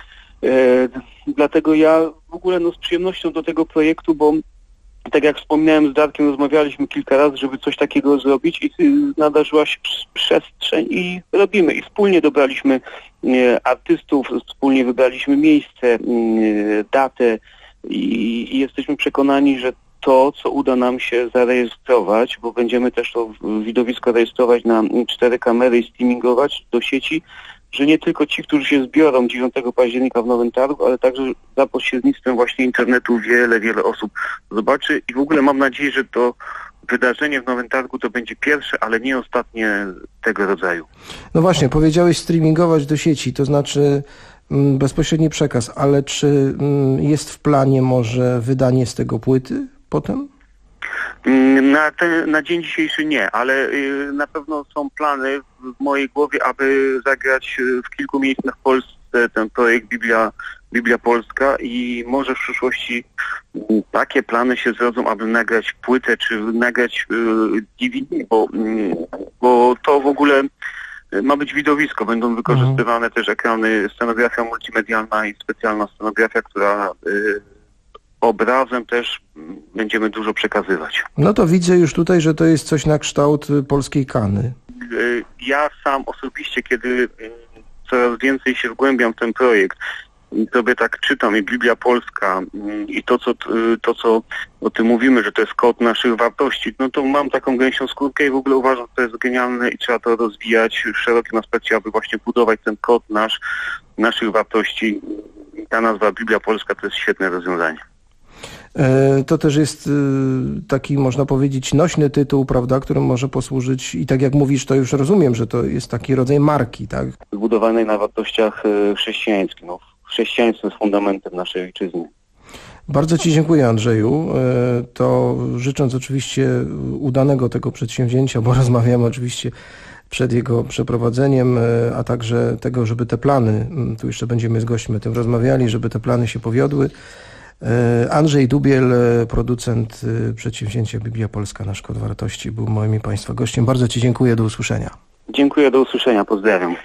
Dlatego ja w ogóle z przyjemnością do tego projektu, bo tak jak wspominałem z Darkiem, rozmawialiśmy kilka razy, żeby coś takiego zrobić i nadarzyła się przestrzeń i robimy. I wspólnie dobraliśmy artystów, wspólnie wybraliśmy miejsce, datę i jesteśmy przekonani, że to, co uda nam się zarejestrować, bo będziemy też to widowisko rejestrować na 4 kamery i streamingować do sieci, że nie tylko ci, którzy się zbiorą 9 października w Nowym Targu, ale także za pośrednictwem właśnie internetu wiele osób zobaczy i w ogóle mam nadzieję, że to wydarzenie w Nowym Targu to będzie pierwsze, ale nie ostatnie tego rodzaju. No właśnie, powiedziałeś streamingować do sieci, to znaczy bezpośredni przekaz, ale czy jest w planie może wydanie z tego płyty potem? Na dzień dzisiejszy nie, ale na pewno są plany w mojej głowie, aby zagrać w kilku miejscach w Polsce ten projekt Biblia Polska i może w przyszłości takie plany się zrodzą, aby nagrać płytę czy nagrać DVD, bo to w ogóle ma być widowisko, będą wykorzystywane też ekrany, scenografia multimedialna i specjalna scenografia, która obrazem też będziemy dużo przekazywać. No to widzę już tutaj, że to jest coś na kształt polskiej Kany. Ja sam osobiście, kiedy coraz więcej się wgłębiam w ten projekt, sobie tak czytam i Biblia Polska i to, co o tym mówimy, że to jest kod naszych wartości, no to mam taką gęsią skórkę i w ogóle uważam, że to jest genialne i trzeba to rozwijać w szerokim aspekcie, aby właśnie budować ten kod naszych wartości. Ta nazwa Biblia Polska to jest świetne rozwiązanie. To też jest taki, można powiedzieć, nośny tytuł, prawda, którym może posłużyć i tak jak mówisz, to już rozumiem, że to jest taki rodzaj marki, tak? Zbudowanej na wartościach chrześcijańskich. No, chrześcijaństwo jest fundamentem naszej ojczyzny. Bardzo Ci dziękuję, Andrzeju. To życząc oczywiście udanego tego przedsięwzięcia, bo rozmawiamy oczywiście przed jego przeprowadzeniem, a także tego, żeby te plany, tu jeszcze będziemy z gośćmi o tym rozmawiali, żeby te plany się powiodły. Andrzej Dubiel, producent przedsięwzięcia Biblia Polska na Szkod Wartości, był moim i Państwa gościem. Bardzo Ci dziękuję, do usłyszenia. Dziękuję, do usłyszenia, pozdrawiam.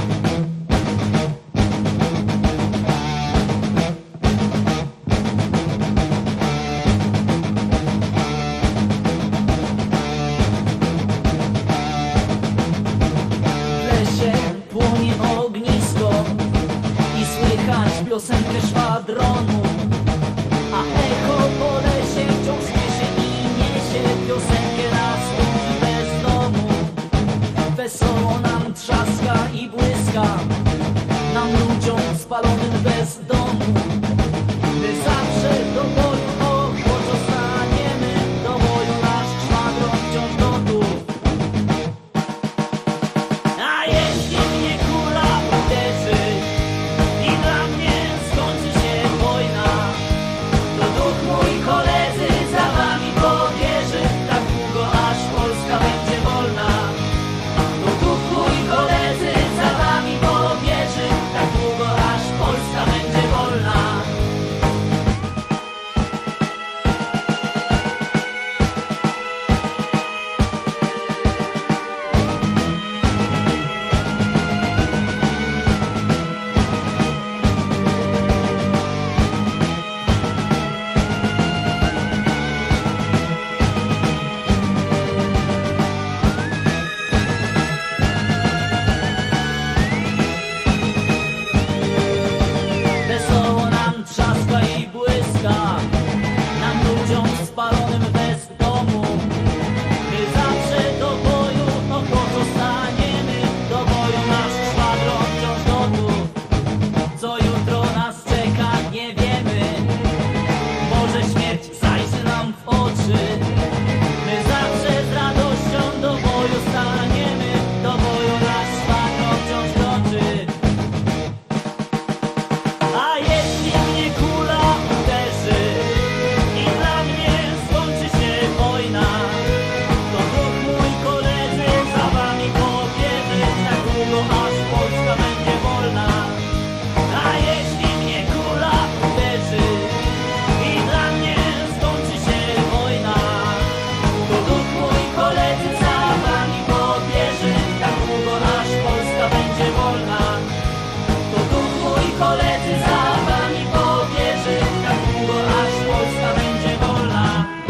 Piosenkę szwadronu, a echo po lesie wciąż niesie i niesie piosenkę nas ludzi bez domu. Wesoło nam trzaska i błyska, nam ludziom spalonym bez domu. My zawsze do boju ochoczo staniemy, do boju nasz szwadron wciąż gotów. A jeśli mnie kula uderzy i dla mnie skończy się wojna, to duch mój, koledzy, za wami pobierze, tak długo aż Polska będzie wolna. To duch mój, koledzy, za wami pobierze, tak długo aż Polska będzie wolna. Wesoło nam trzaska i błyska, nam ludziom spalonym bez domu. My zawsze do boju ochoczo staniemy, do boju nasz szwadron wciąż gotów. Co jutro nas czeka, nie wiemy, może śmierć zajrzy nam w oczy. My zawsze z radością do boju staniemy, do boju nasz szwadron wciąż kroczy. A jeśli mnie kula uderzy i dla mnie skończy się wojna, to duch mój, koledzy, za wami pobierze, tak długo aż Polska będzie wolna. A jeśli mnie kula uderzy i dla mnie skończy się wojna, to duch mój, koledzy, za wami pobierze, tak długo aż Polska będzie wolna. To duch mój, koledzy, za wami pobierze, tak długo aż Polska będzie wolna.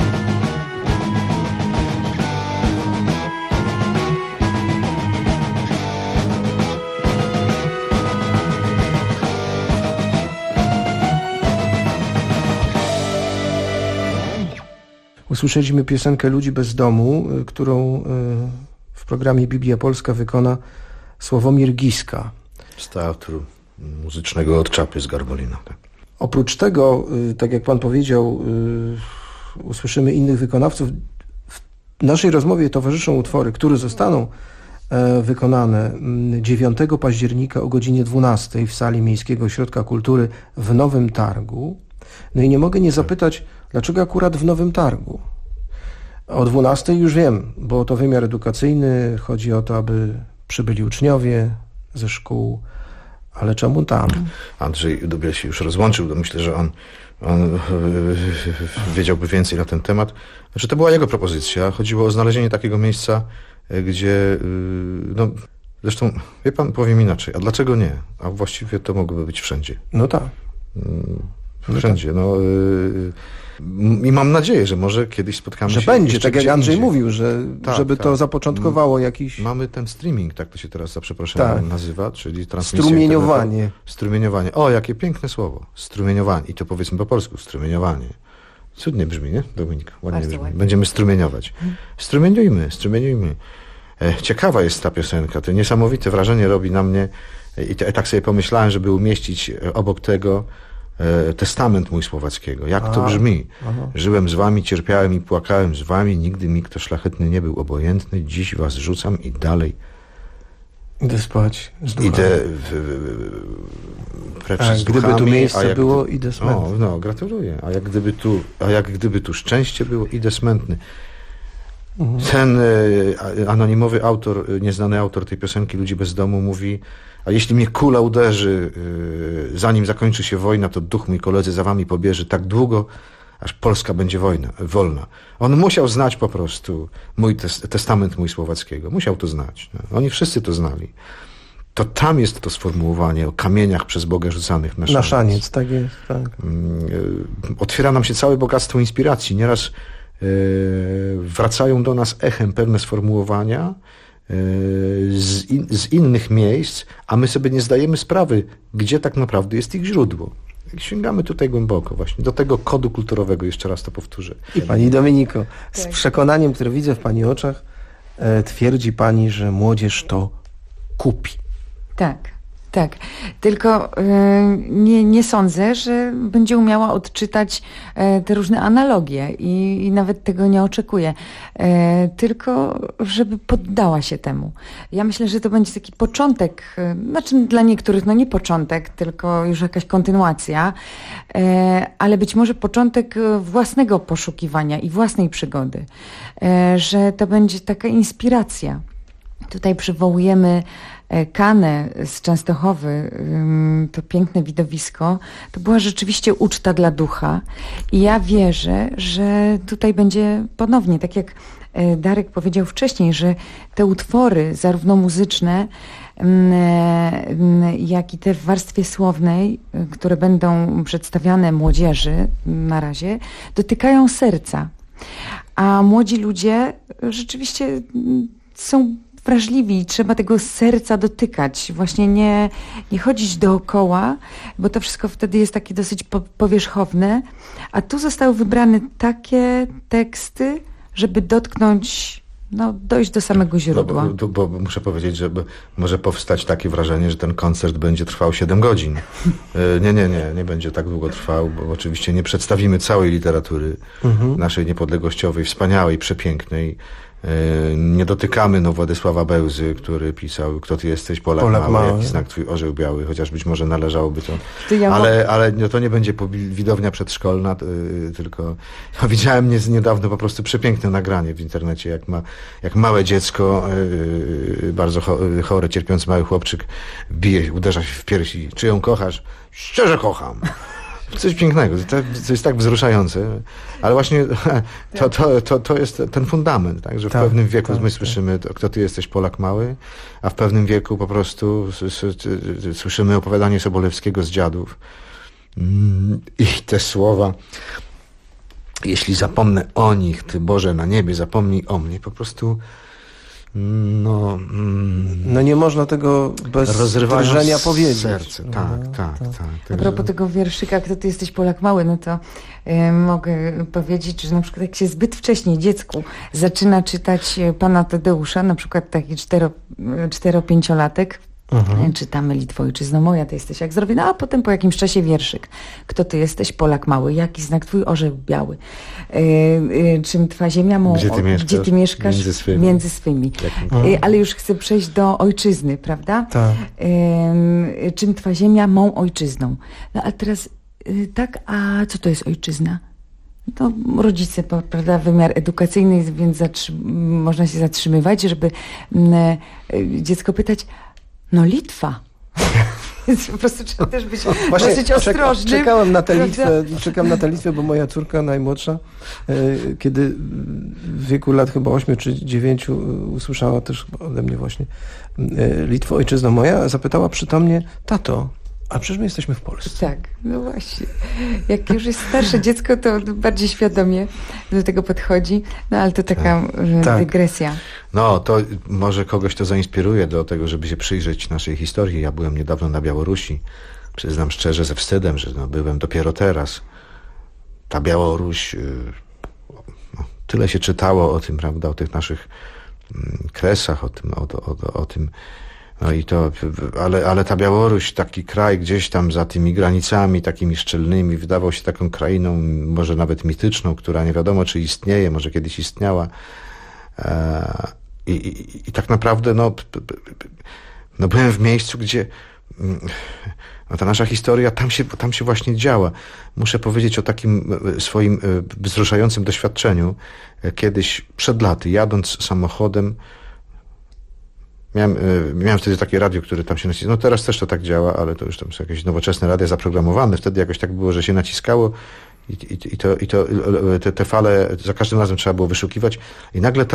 Usłyszeliśmy piosenkę Ludzi bez domu, którą w programie Biblia Polska wykona Sławomir Giska. Z teatru muzycznego od Czapy z Garbolina. Tak. Oprócz tego, tak jak Pan powiedział, usłyszymy innych wykonawców. W naszej rozmowie towarzyszą utwory, które zostaną wykonane 9 października o godzinie 12 w sali Miejskiego Ośrodka Kultury w Nowym Targu. No i nie mogę nie zapytać, dlaczego akurat w Nowym Targu? O 12 już wiem, bo to wymiar edukacyjny, chodzi o to, aby przybyli uczniowie ze szkół, ale czemu tam? Andrzej Dubiel się już rozłączył, to myślę, że on wiedziałby więcej na ten temat. Znaczy, to była jego propozycja. Chodziło o znalezienie takiego miejsca, gdzie, no, zresztą, wie pan, powiem inaczej, a dlaczego nie? A właściwie to mogłoby być wszędzie. No tak. Wszędzie, no. I mam nadzieję, że może kiedyś spotkamy się. Że będzie, tak jak Andrzej mówił, że żeby to zapoczątkowało jakiś... Mamy ten streaming, tak to się teraz za przeproszeniem nazywa, czyli transmisja. Strumieniowanie. Strumieniowanie. O, jakie piękne słowo. Strumieniowanie. I to powiedzmy po polsku. Strumieniowanie. Cudnie brzmi, nie? Dominika, ładnie brzmi. Będziemy strumieniować. Strumieniujmy. Ciekawa jest ta piosenka. To niesamowite wrażenie robi na mnie. I tak sobie pomyślałem, żeby umieścić obok tego testament mój Słowackiego. Jak to brzmi? Żyłem z wami, cierpiałem i płakałem z wami, nigdy mi kto szlachetny nie był obojętny, dziś was rzucam i dalej idę spać z duchami. Idę precz z duchami. Gdyby tu miejsce było, idę smętny. No, gratuluję. A jak gdyby tu szczęście było, idę smętny. Ten anonimowy autor, nieznany autor tej piosenki Ludzi bez domu mówi: a jeśli mnie kula uderzy, zanim zakończy się wojna, to duch mój koledzy za wami pobierze tak długo, aż Polska będzie wolna. On musiał znać po prostu testament mój Słowackiego. Musiał to znać. No. Oni wszyscy to znali. To tam jest to sformułowanie o kamieniach przez Boga rzucanych na szaniec. Na szaniec, tak jest. Tak. Otwiera nam się całe bogactwo inspiracji. Nieraz wracają do nas echem pewne sformułowania z innych miejsc, a my sobie nie zdajemy sprawy, gdzie tak naprawdę jest ich źródło. Sięgamy tutaj głęboko właśnie, do tego kodu kulturowego, jeszcze raz to powtórzę. I Pani Dominiko, z przekonaniem, które widzę w Pani oczach, twierdzi Pani, że młodzież to kupi. Tak. Tylko nie sądzę, że będzie umiała odczytać te różne analogie i nawet tego nie oczekuję. Tylko żeby poddała się temu. Ja myślę, że to będzie taki początek, znaczy dla niektórych nie początek, tylko już jakaś kontynuacja, ale być może początek własnego poszukiwania i własnej przygody. Że to będzie taka inspiracja. Tutaj przywołujemy Kanę z Częstochowy, to piękne widowisko. To była rzeczywiście uczta dla ducha i ja wierzę, że tutaj będzie ponownie, tak jak Darek powiedział wcześniej, że te utwory, zarówno muzyczne, jak i te w warstwie słownej, które będą przedstawiane młodzieży na razie, dotykają serca. A młodzi ludzie rzeczywiście są wrażliwi i trzeba tego serca dotykać. Właśnie nie chodzić dookoła, bo to wszystko wtedy jest takie dosyć powierzchowne. A tu zostały wybrane takie teksty, żeby dotknąć, dojść do samego źródła. Bo muszę powiedzieć, że może powstać takie wrażenie, że ten koncert będzie trwał 7 godzin. Nie będzie tak długo trwał, bo oczywiście nie przedstawimy całej literatury naszej niepodległościowej, wspaniałej, przepięknej. Nie dotykamy Władysława Bełzy, który pisał: kto ty jesteś, Polak mały, jaki znak twój orzeł biały, chociaż być może należałoby to. Ale to nie będzie widownia przedszkolna, tylko widziałem niedawno po prostu przepiękne nagranie w internecie, jak małe dziecko, bardzo chore, cierpiący mały chłopczyk uderza się w piersi. Czy ją kochasz? Szczerze kocham. Coś pięknego, to jest tak wzruszające, ale właśnie to jest ten fundament, tak? Że w pewnym wieku my słyszymy, kto ty jesteś, Polak mały, a w pewnym wieku po prostu słyszymy opowiadanie Sobolewskiego z Dziadów i te słowa: jeśli zapomnę o nich, ty Boże na niebie, zapomnij o mnie, po prostu nie można tego bez drżenia powiedzieć. Serce, tak. A propos tego wierszyka, kto ty jesteś, Polak mały, to mogę powiedzieć, że na przykład jak się zbyt wcześnie dziecku zaczyna czytać Pana Tadeusza, na przykład taki 4-5-latek, czytamy: Litwo ojczyzno moja, ty jesteś jak zrobię, a potem po jakimś czasie wierszyk: kto ty jesteś, Polak mały, jaki znak twój orzeł biały, czym twa ziemia gdzie ty mieszkasz między swymi. Ale już chcę przejść do ojczyzny, prawda? Czym twa ziemia mą ojczyzną. A teraz a co to jest ojczyzna? To rodzice, prawda, wymiar edukacyjny, więc można się zatrzymywać, żeby dziecko pytać: Litwa. Więc po prostu trzeba też być dosyć ostrożnym. Czekam na tę Litwę, bo moja córka najmłodsza, kiedy w wieku lat chyba 8 czy 9 usłyszała też ode mnie właśnie: Litwo, ojczyzno moja, zapytała przytomnie: tato, a przecież my jesteśmy w Polsce. Tak, właśnie. Jak już jest starsze dziecko, to bardziej świadomie do tego podchodzi. Ale to taka dygresja. To może kogoś to zainspiruje do tego, żeby się przyjrzeć naszej historii. Ja byłem niedawno na Białorusi. Przyznam szczerze, ze wstydem, że byłem dopiero teraz. Ta Białoruś, tyle się czytało o tym, prawda, o tych naszych kresach, o tym No i to, ale ta Białoruś, taki kraj gdzieś tam za tymi granicami takimi szczelnymi, wydawał się taką krainą może nawet mityczną, która nie wiadomo czy istnieje, może kiedyś istniała. I tak naprawdę no byłem w miejscu, gdzie no ta nasza historia tam się właśnie działa. Muszę powiedzieć o takim swoim wzruszającym doświadczeniu. Kiedyś przed laty, jadąc samochodem, miałem wtedy takie radio, które tam się naciskało. No teraz też to tak działa, ale to już tam są jakieś nowoczesne radia zaprogramowane. Wtedy jakoś tak było, że się naciskało i te fale za każdym razem trzeba było wyszukiwać. I nagle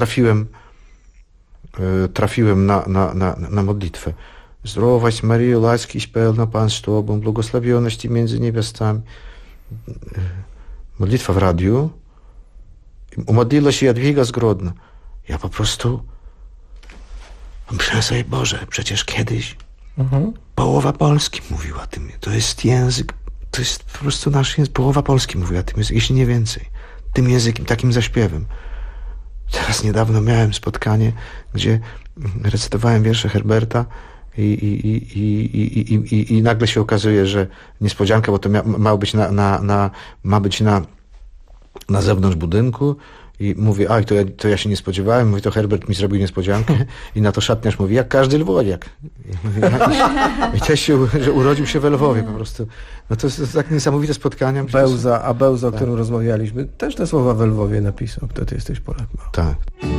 trafiłem na modlitwę. Zdrowaś Maryjo, łaskiś pełna Pan z Tobą, błogosławioność między niewiastami. Modlitwa w radiu. Umodliła się Jadwiga Zgrodna. Ja po prostu myślałem sobie, Boże, przecież kiedyś połowa Polski mówiła tym. To jest język, to jest po prostu nasz język. Połowa Polski mówiła tym, jeśli nie więcej. Tym językiem, takim zaśpiewem. Teraz niedawno miałem spotkanie, gdzie recytowałem wiersze Herberta i nagle się okazuje, że niespodzianka, bo to ma być na zewnątrz budynku i mówię, to ja się nie spodziewałem, mówi, to Herbert mi zrobił niespodziankę i na to szatniarz mówi, jak każdy lwowiak. I też że urodził się we Lwowie po prostu. No to jest tak niesamowite spotkania. Bełza, o którym rozmawialiśmy, też te słowa we Lwowie napisał, kto ty jesteś Polak. Tak.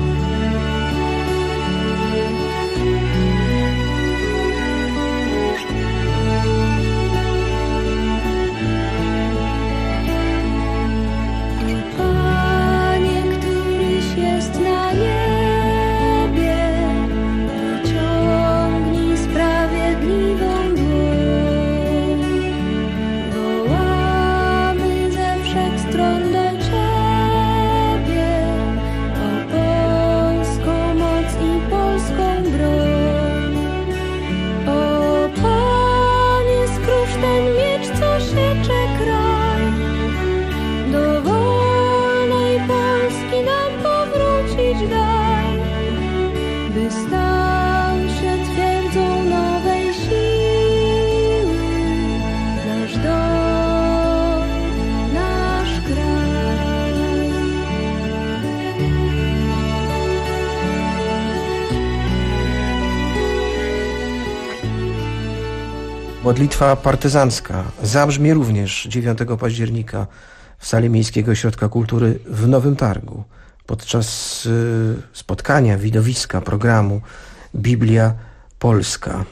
Modlitwa partyzancka zabrzmie również 9 października w sali Miejskiego Ośrodka Kultury w Nowym Targu podczas spotkania, widowiska, programu Biblia Polska.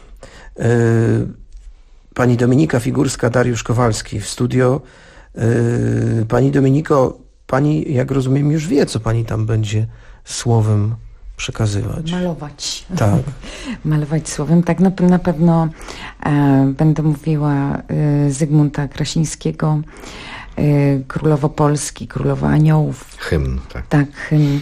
Pani Dominika Figurska, Dariusz Kowalski w studio. Pani Dominiko, pani, jak rozumiem, już wie, co pani tam będzie słowem przekazywać. Malować. Tak. Malować słowem. Tak, na pewno będę mówiła Zygmunta Krasińskiego, Królowo Polski, Królowo Aniołów. Hymn, tak. Tak, hymn.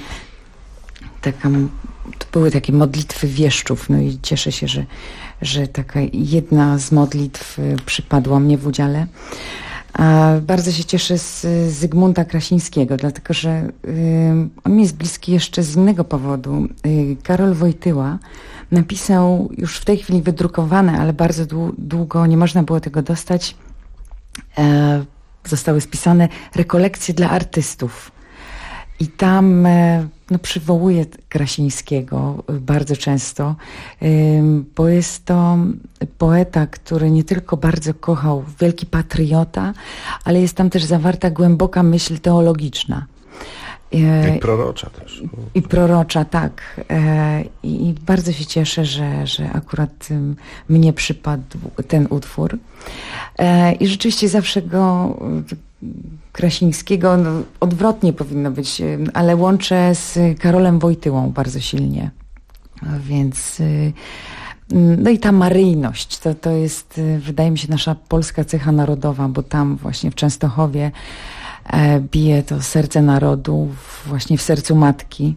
To były takie modlitwy wieszczów, no i cieszę się, że taka jedna z modlitw przypadła mnie w udziale. A bardzo się cieszę z Zygmunta Krasińskiego, dlatego że on mi jest bliski jeszcze z innego powodu. Karol Wojtyła napisał, już w tej chwili wydrukowane, ale bardzo długo nie można było tego dostać, zostały spisane rekolekcje dla artystów. I tam przywołuję Krasińskiego bardzo często, bo jest to poeta, który nie tylko bardzo kochał, wielki patriota, ale jest tam też zawarta głęboka myśl teologiczna. I prorocza też. I prorocza, tak. I bardzo się cieszę, że akurat mnie przypadł ten utwór. I rzeczywiście zawsze go, Krasińskiego, odwrotnie powinno być, ale łączę z Karolem Wojtyłą bardzo silnie. Więc no i ta maryjność, to jest, wydaje mi się, nasza polska cecha narodowa, bo tam właśnie w Częstochowie bije to serce narodu, właśnie w sercu matki,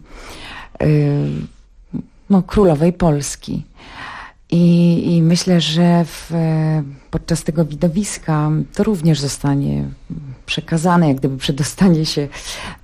królowej Polski. I myślę, że podczas tego widowiska to również zostanie przekazane, jak gdyby przedostanie się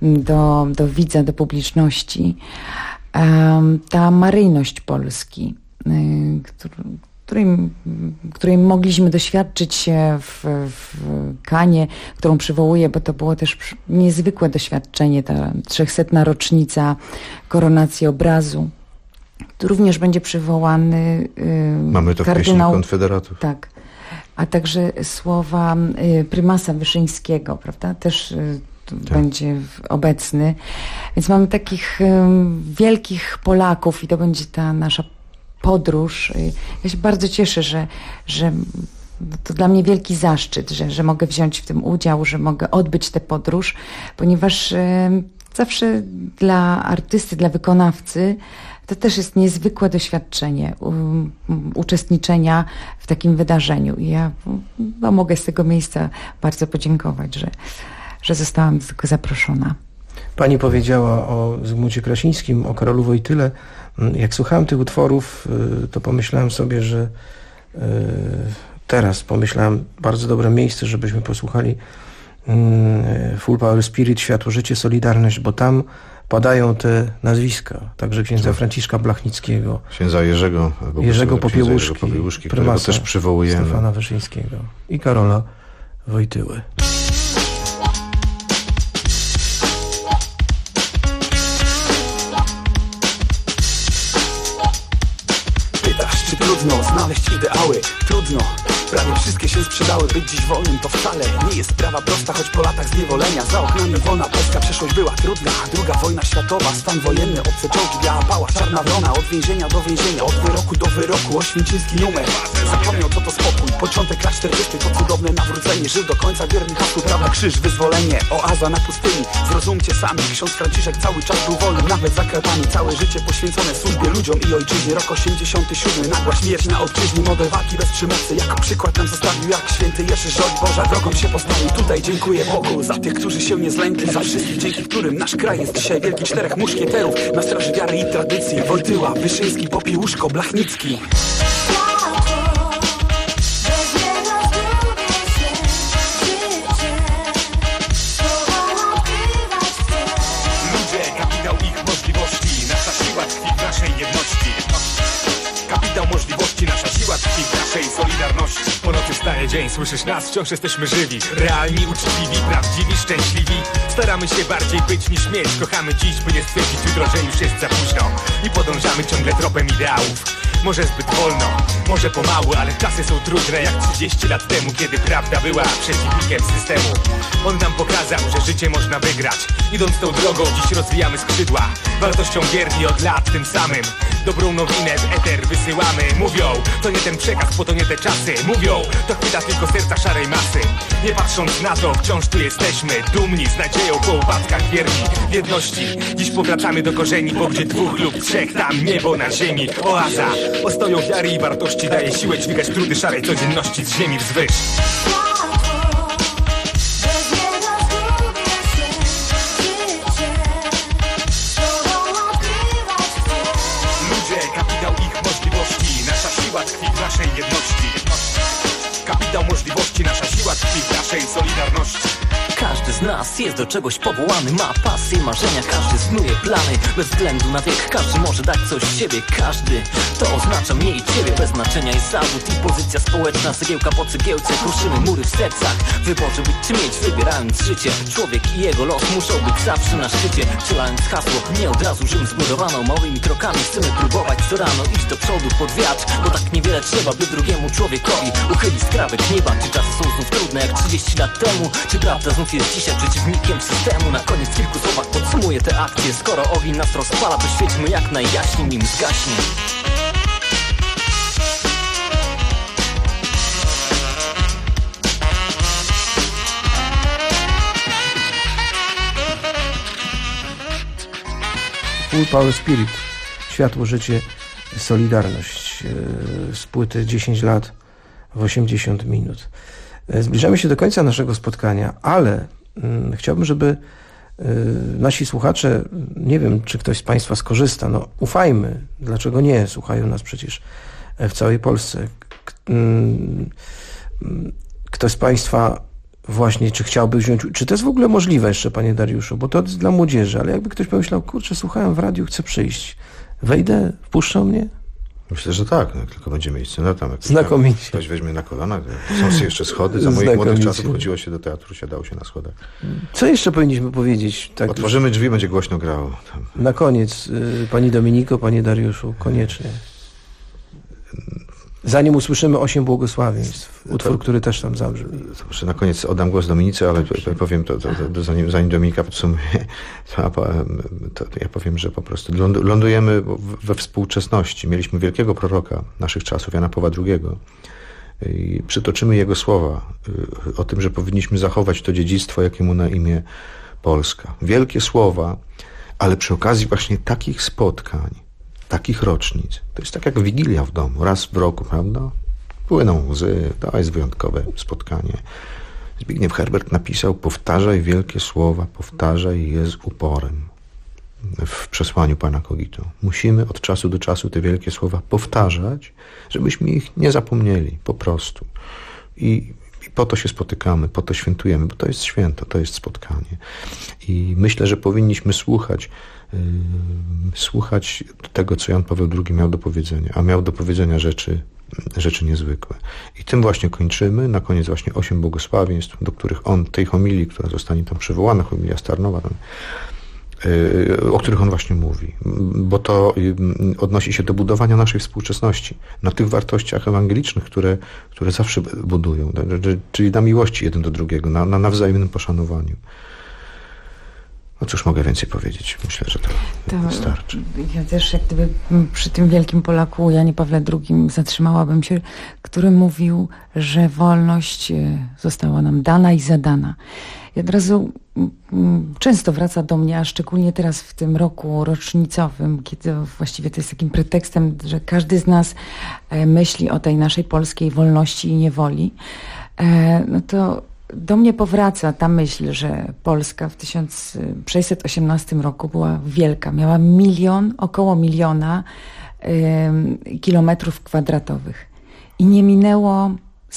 do widza, do publiczności, ta maryjność Polski. której mogliśmy doświadczyć w Kanie, którą przywołuję, bo to było też niezwykłe doświadczenie, ta 300. rocznica koronacji obrazu. Tu również będzie przywołany Mamy to w pieśni Konfederatów. Tak. A także słowa prymasa Wyszyńskiego, prawda? Też będzie obecny. Więc mamy takich wielkich Polaków i to będzie ta nasza podróż. Ja się bardzo cieszę, że to dla mnie wielki zaszczyt, że mogę wziąć w tym udział, że mogę odbyć tę podróż, ponieważ zawsze dla artysty, dla wykonawcy to też jest niezwykłe doświadczenie uczestniczenia w takim wydarzeniu. I ja mogę z tego miejsca bardzo podziękować, że zostałam do tego zaproszona. Pani powiedziała o Zygmuncie Krasińskim, o Karolu Wojtyle. Jak słuchałem tych utworów, to pomyślałem sobie, że teraz pomyślałem, bardzo dobre miejsce, żebyśmy posłuchali Full Power Spirit, Światło, Życie, Solidarność, bo tam padają te nazwiska, także księdza Franciszka Blachnickiego, księdza Jerzego Popiełuszki, którego też przywołujemy, Stefana Wyszyńskiego i Karola Wojtyły. Pytasz, czy trudno znaleźć ideały? Trudno. Prawie wszystkie się sprzedały, być dziś wolnym to wcale nie jest sprawa prosta, choć po latach zniewolenia za oknami wolna Polska przeszłość była trudna. Druga wojna światowa, stan wojenny, obce czołgi, biała pała, czarna wrona, od więzienia do więzienia, od wyroku do wyroku, oświęcimski numer. Zapomniał co to spokój, początek lat 40, to cudowne nawrócenie, żył do końca wierny hasłu, prawda, krzyż, wyzwolenie, oaza na pustyni. Zrozumcie sami, ksiądz Franciszek cały czas był wolny, nawet za kratami, całe życie poświęcone służbie ludziom i ojczyźnie. Rok 87, nagła śmierć na ojczyźnie, model walki bez przymocy, jako przykład nam zostawił, jak święty Jerzy Żoń Boża drogą się postawił. Tutaj dziękuję Bogu za tych, którzy się nie zlękli, za wszystkich, dzięki którym nasz kraj jest dzisiaj wielki. 4 muszkieterów na straży wiary i tradycji: Wojtyła, Wyszyński, Popiełuszko, Blachnicki. Ludzie, kapitał ich możliwości, nasza siła tkwi w naszej jedności. Kapitał możliwości, nasza siła tkwi w naszej solidarności. Po nocy wstaje dzień, słyszysz nas, wciąż jesteśmy żywi. Realni, uczciwi, prawdziwi, szczęśliwi. Staramy się bardziej być niż mieć. Kochamy dziś, by nie stwierdzić jutro, że już jest za późno. I podążamy ciągle tropem ideałów. Może zbyt wolno, może pomału, ale czasy są trudne jak 30 lat temu, kiedy prawda była przeciwnikiem systemu. On nam pokazał, że życie można wygrać. Idąc tą drogą, dziś rozwijamy skrzydła. Wartością wierni od lat tym samym. Dobrą nowinę w eter wysyłamy. Mówią, to nie ten przekaz, bo to nie te czasy. Mówią, to chwyta tylko serca szarej masy. Nie patrząc na to, wciąż tu jesteśmy. Dumni, z nadzieją po upadkach wierni w jedności. Dziś powracamy do korzeni, bo gdzie 2 lub 3, tam niebo na ziemi. Oaza, ostoją wiary i wartości daje siłę dźwigać trudy szarej codzienności z ziemi wzwyż. Ludzie, kapitał ich możliwości, nasza siła tkwi w naszej jedności. Kapitał możliwości, nasza siła tkwi w naszej solidarności. Każdy z nas jest do czegoś powołany, ma pasje, marzenia, każdy snuje plany. Bez względu na wiek, każdy może dać coś z siebie. Każdy, to oznacza mnie i ciebie. Bez znaczenia jest zawód i pozycja społeczna. Cegiełka po cegiełce, kruszymy mury w sercach. Wyborze być czy mieć, wybierając życie. Człowiek i jego los muszą być zawsze na szczycie. Strzelając hasło, nie od razu Rzym zbudowano. Małymi krokami chcemy próbować co rano iść do przodu pod wiatr. Bo tak niewiele trzeba, by drugiemu człowiekowi uchylić skrawek nieba. Czy czasy są znów trudne jak 30 lat temu? Czy prawda znów jest dzisiaj przeciwnikiem systemu? Na koniec w kilku słowach podsumuję te akcje. Skoro ogień nas rozpala, to świećmy jak najjaśniej, nim zgaśnie. Full Power Spirit, Światło, Życie, Solidarność, z płyty 10 lat w 80 minut. Zbliżamy się do końca naszego spotkania, ale chciałbym, żeby nasi słuchacze, nie wiem, czy ktoś z Państwa skorzysta, no ufajmy, dlaczego nie, słuchają nas przecież w całej Polsce. Ktoś z Państwa właśnie, czy chciałby wziąć, czy to jest w ogóle możliwe jeszcze, Panie Dariuszu, bo to jest dla młodzieży, ale jakby ktoś pomyślał, kurczę, słuchałem w radiu, chcę przyjść, wejdę, wpuszczą mnie? Myślę, że tak, jak tylko będzie miejsce. No tam Znakomicie. Ktoś weźmie na kolana. Są jeszcze schody. Za moich młodych czasów chodziło się do teatru, siadało się na schodach. Co jeszcze powinniśmy powiedzieć? Tak, otworzymy drzwi, będzie głośno grało. Tam. Na koniec, pani Dominiko, panie Dariuszu, koniecznie. Zanim usłyszymy 8 błogosławieństw, utwór, który też tam zabrzmi. Dobrze, na koniec oddam głos Dominice, ale powiem to zanim Dominika podsumuje, to ja powiem, że po prostu lądujemy we współczesności. Mieliśmy wielkiego proroka naszych czasów, Jana Pawła II. I przytoczymy jego słowa o tym, że powinniśmy zachować to dziedzictwo, jakiemu na imię Polska. Wielkie słowa, ale przy okazji właśnie takich spotkań, takich rocznic. To jest tak jak Wigilia w domu, raz w roku, prawda? Płyną łzy, to jest wyjątkowe spotkanie. Zbigniew Herbert napisał: powtarzaj wielkie słowa, powtarzaj je z uporem. W przesłaniu pana Kogito. Musimy od czasu do czasu te wielkie słowa powtarzać, żebyśmy ich nie zapomnieli, po prostu. I po to się spotykamy, po to świętujemy, bo to jest święto, to jest spotkanie. I myślę, że powinniśmy słuchać tego, co Jan Paweł II miał do powiedzenia, a miał do powiedzenia rzeczy niezwykłe. I tym właśnie kończymy. Na koniec właśnie 8 błogosławieństw, do których on, tej homilii, która zostanie tam przywołana, homilia Starnowa, o których on właśnie mówi, bo to odnosi się do budowania naszej współczesności na tych wartościach ewangelicznych, które zawsze budują, czyli na miłości jeden do drugiego, na wzajemnym poszanowaniu. No cóż mogę więcej powiedzieć? Myślę, że to wystarczy. Ja też jak gdyby przy tym wielkim Polaku, Janie Pawle II, zatrzymałabym się, który mówił, że wolność została nam dana i zadana. I od razu często wraca do mnie, a szczególnie teraz w tym roku rocznicowym, kiedy właściwie to jest takim pretekstem, że każdy z nas myśli o tej naszej polskiej wolności i niewoli, no to do mnie powraca ta myśl, że Polska w 1618 roku była wielka. Miała około miliona kilometrów kwadratowych. I nie minęło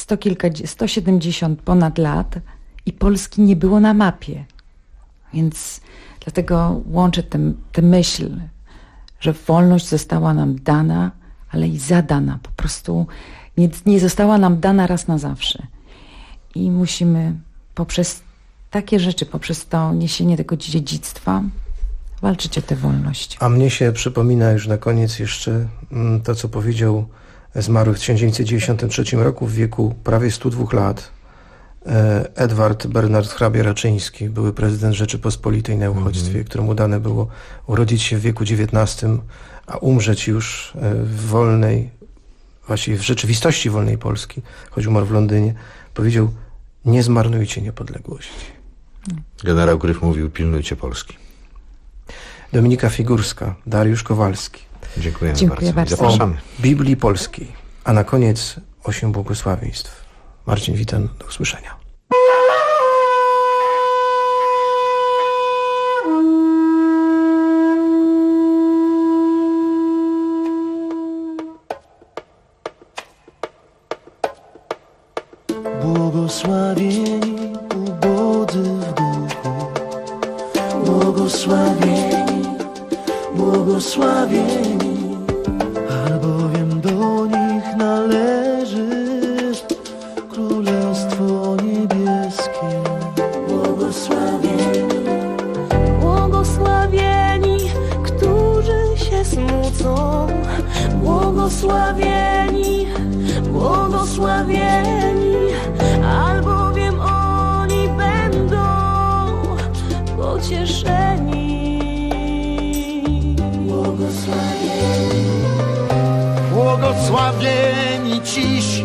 170 ponad lat i Polski nie było na mapie. Więc dlatego łączę tę myśl, że wolność została nam dana, ale i zadana. Po prostu nie została nam dana raz na zawsze. I musimy poprzez takie rzeczy, poprzez to niesienie tego dziedzictwa walczyć o tę wolność. A mnie się przypomina już na koniec jeszcze to, co powiedział zmarły w 1993 roku w wieku prawie 102 lat Edward Bernard Hrabia-Raczyński, były prezydent Rzeczypospolitej na uchodźstwie, któremu dane było urodzić się w wieku XIX, a umrzeć już w wolnej, właściwie w rzeczywistości wolnej Polski, choć umarł w Londynie. Powiedział: nie zmarnujcie niepodległości. Generał Gryf mówił: pilnujcie Polski. Dominika Figurska, Dariusz Kowalski. Dziękuję bardzo. Zapraszamy. O Biblii Polskiej. A na koniec 8 błogosławieństw. Marcin Witan, do usłyszenia. Błogosławieni ubodzy w duchu, błogosławieni, błogosławieni, albowiem do nich należy Królestwo Niebieskie. Błogosławieni, błogosławieni, którzy się smucą, błogosławieni, błogosławieni, albowiem oni będą pocieszeni. Błogosławieni, błogosławieni cisi,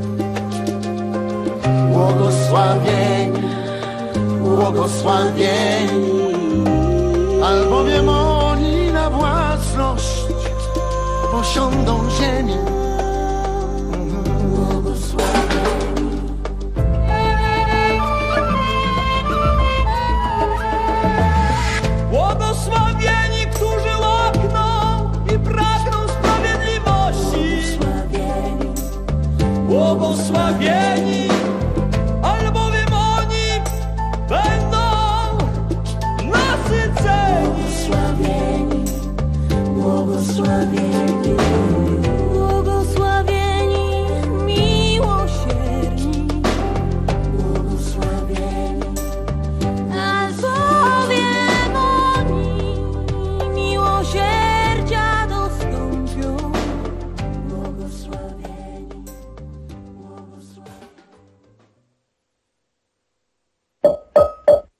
błogosławieni, błogosławieni, albowiem oni na własność posiądą ziemię. Błogosławieni, którzy łakną i pragną sprawiedliwości. Błogosławieni, albowiem oni będą nasyceni. Błogosławieni, błogosławieni.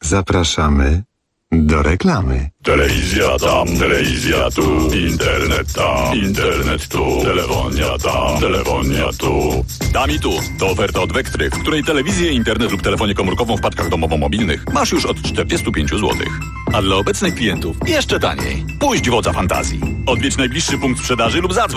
Zapraszamy do reklamy. Telewizja tam, telewizja tu, internet tu, telefonia tam, telefonia tu. Tam i tu. To oferta od Wektry, w której telewizję, internet lub telefonię komórkową w paczkach domowo-mobilnych masz już od 45 zł. A dla obecnych klientów jeszcze taniej. Puść wodza fantazji. Odwiedź najbliższy punkt sprzedaży lub zadzwoń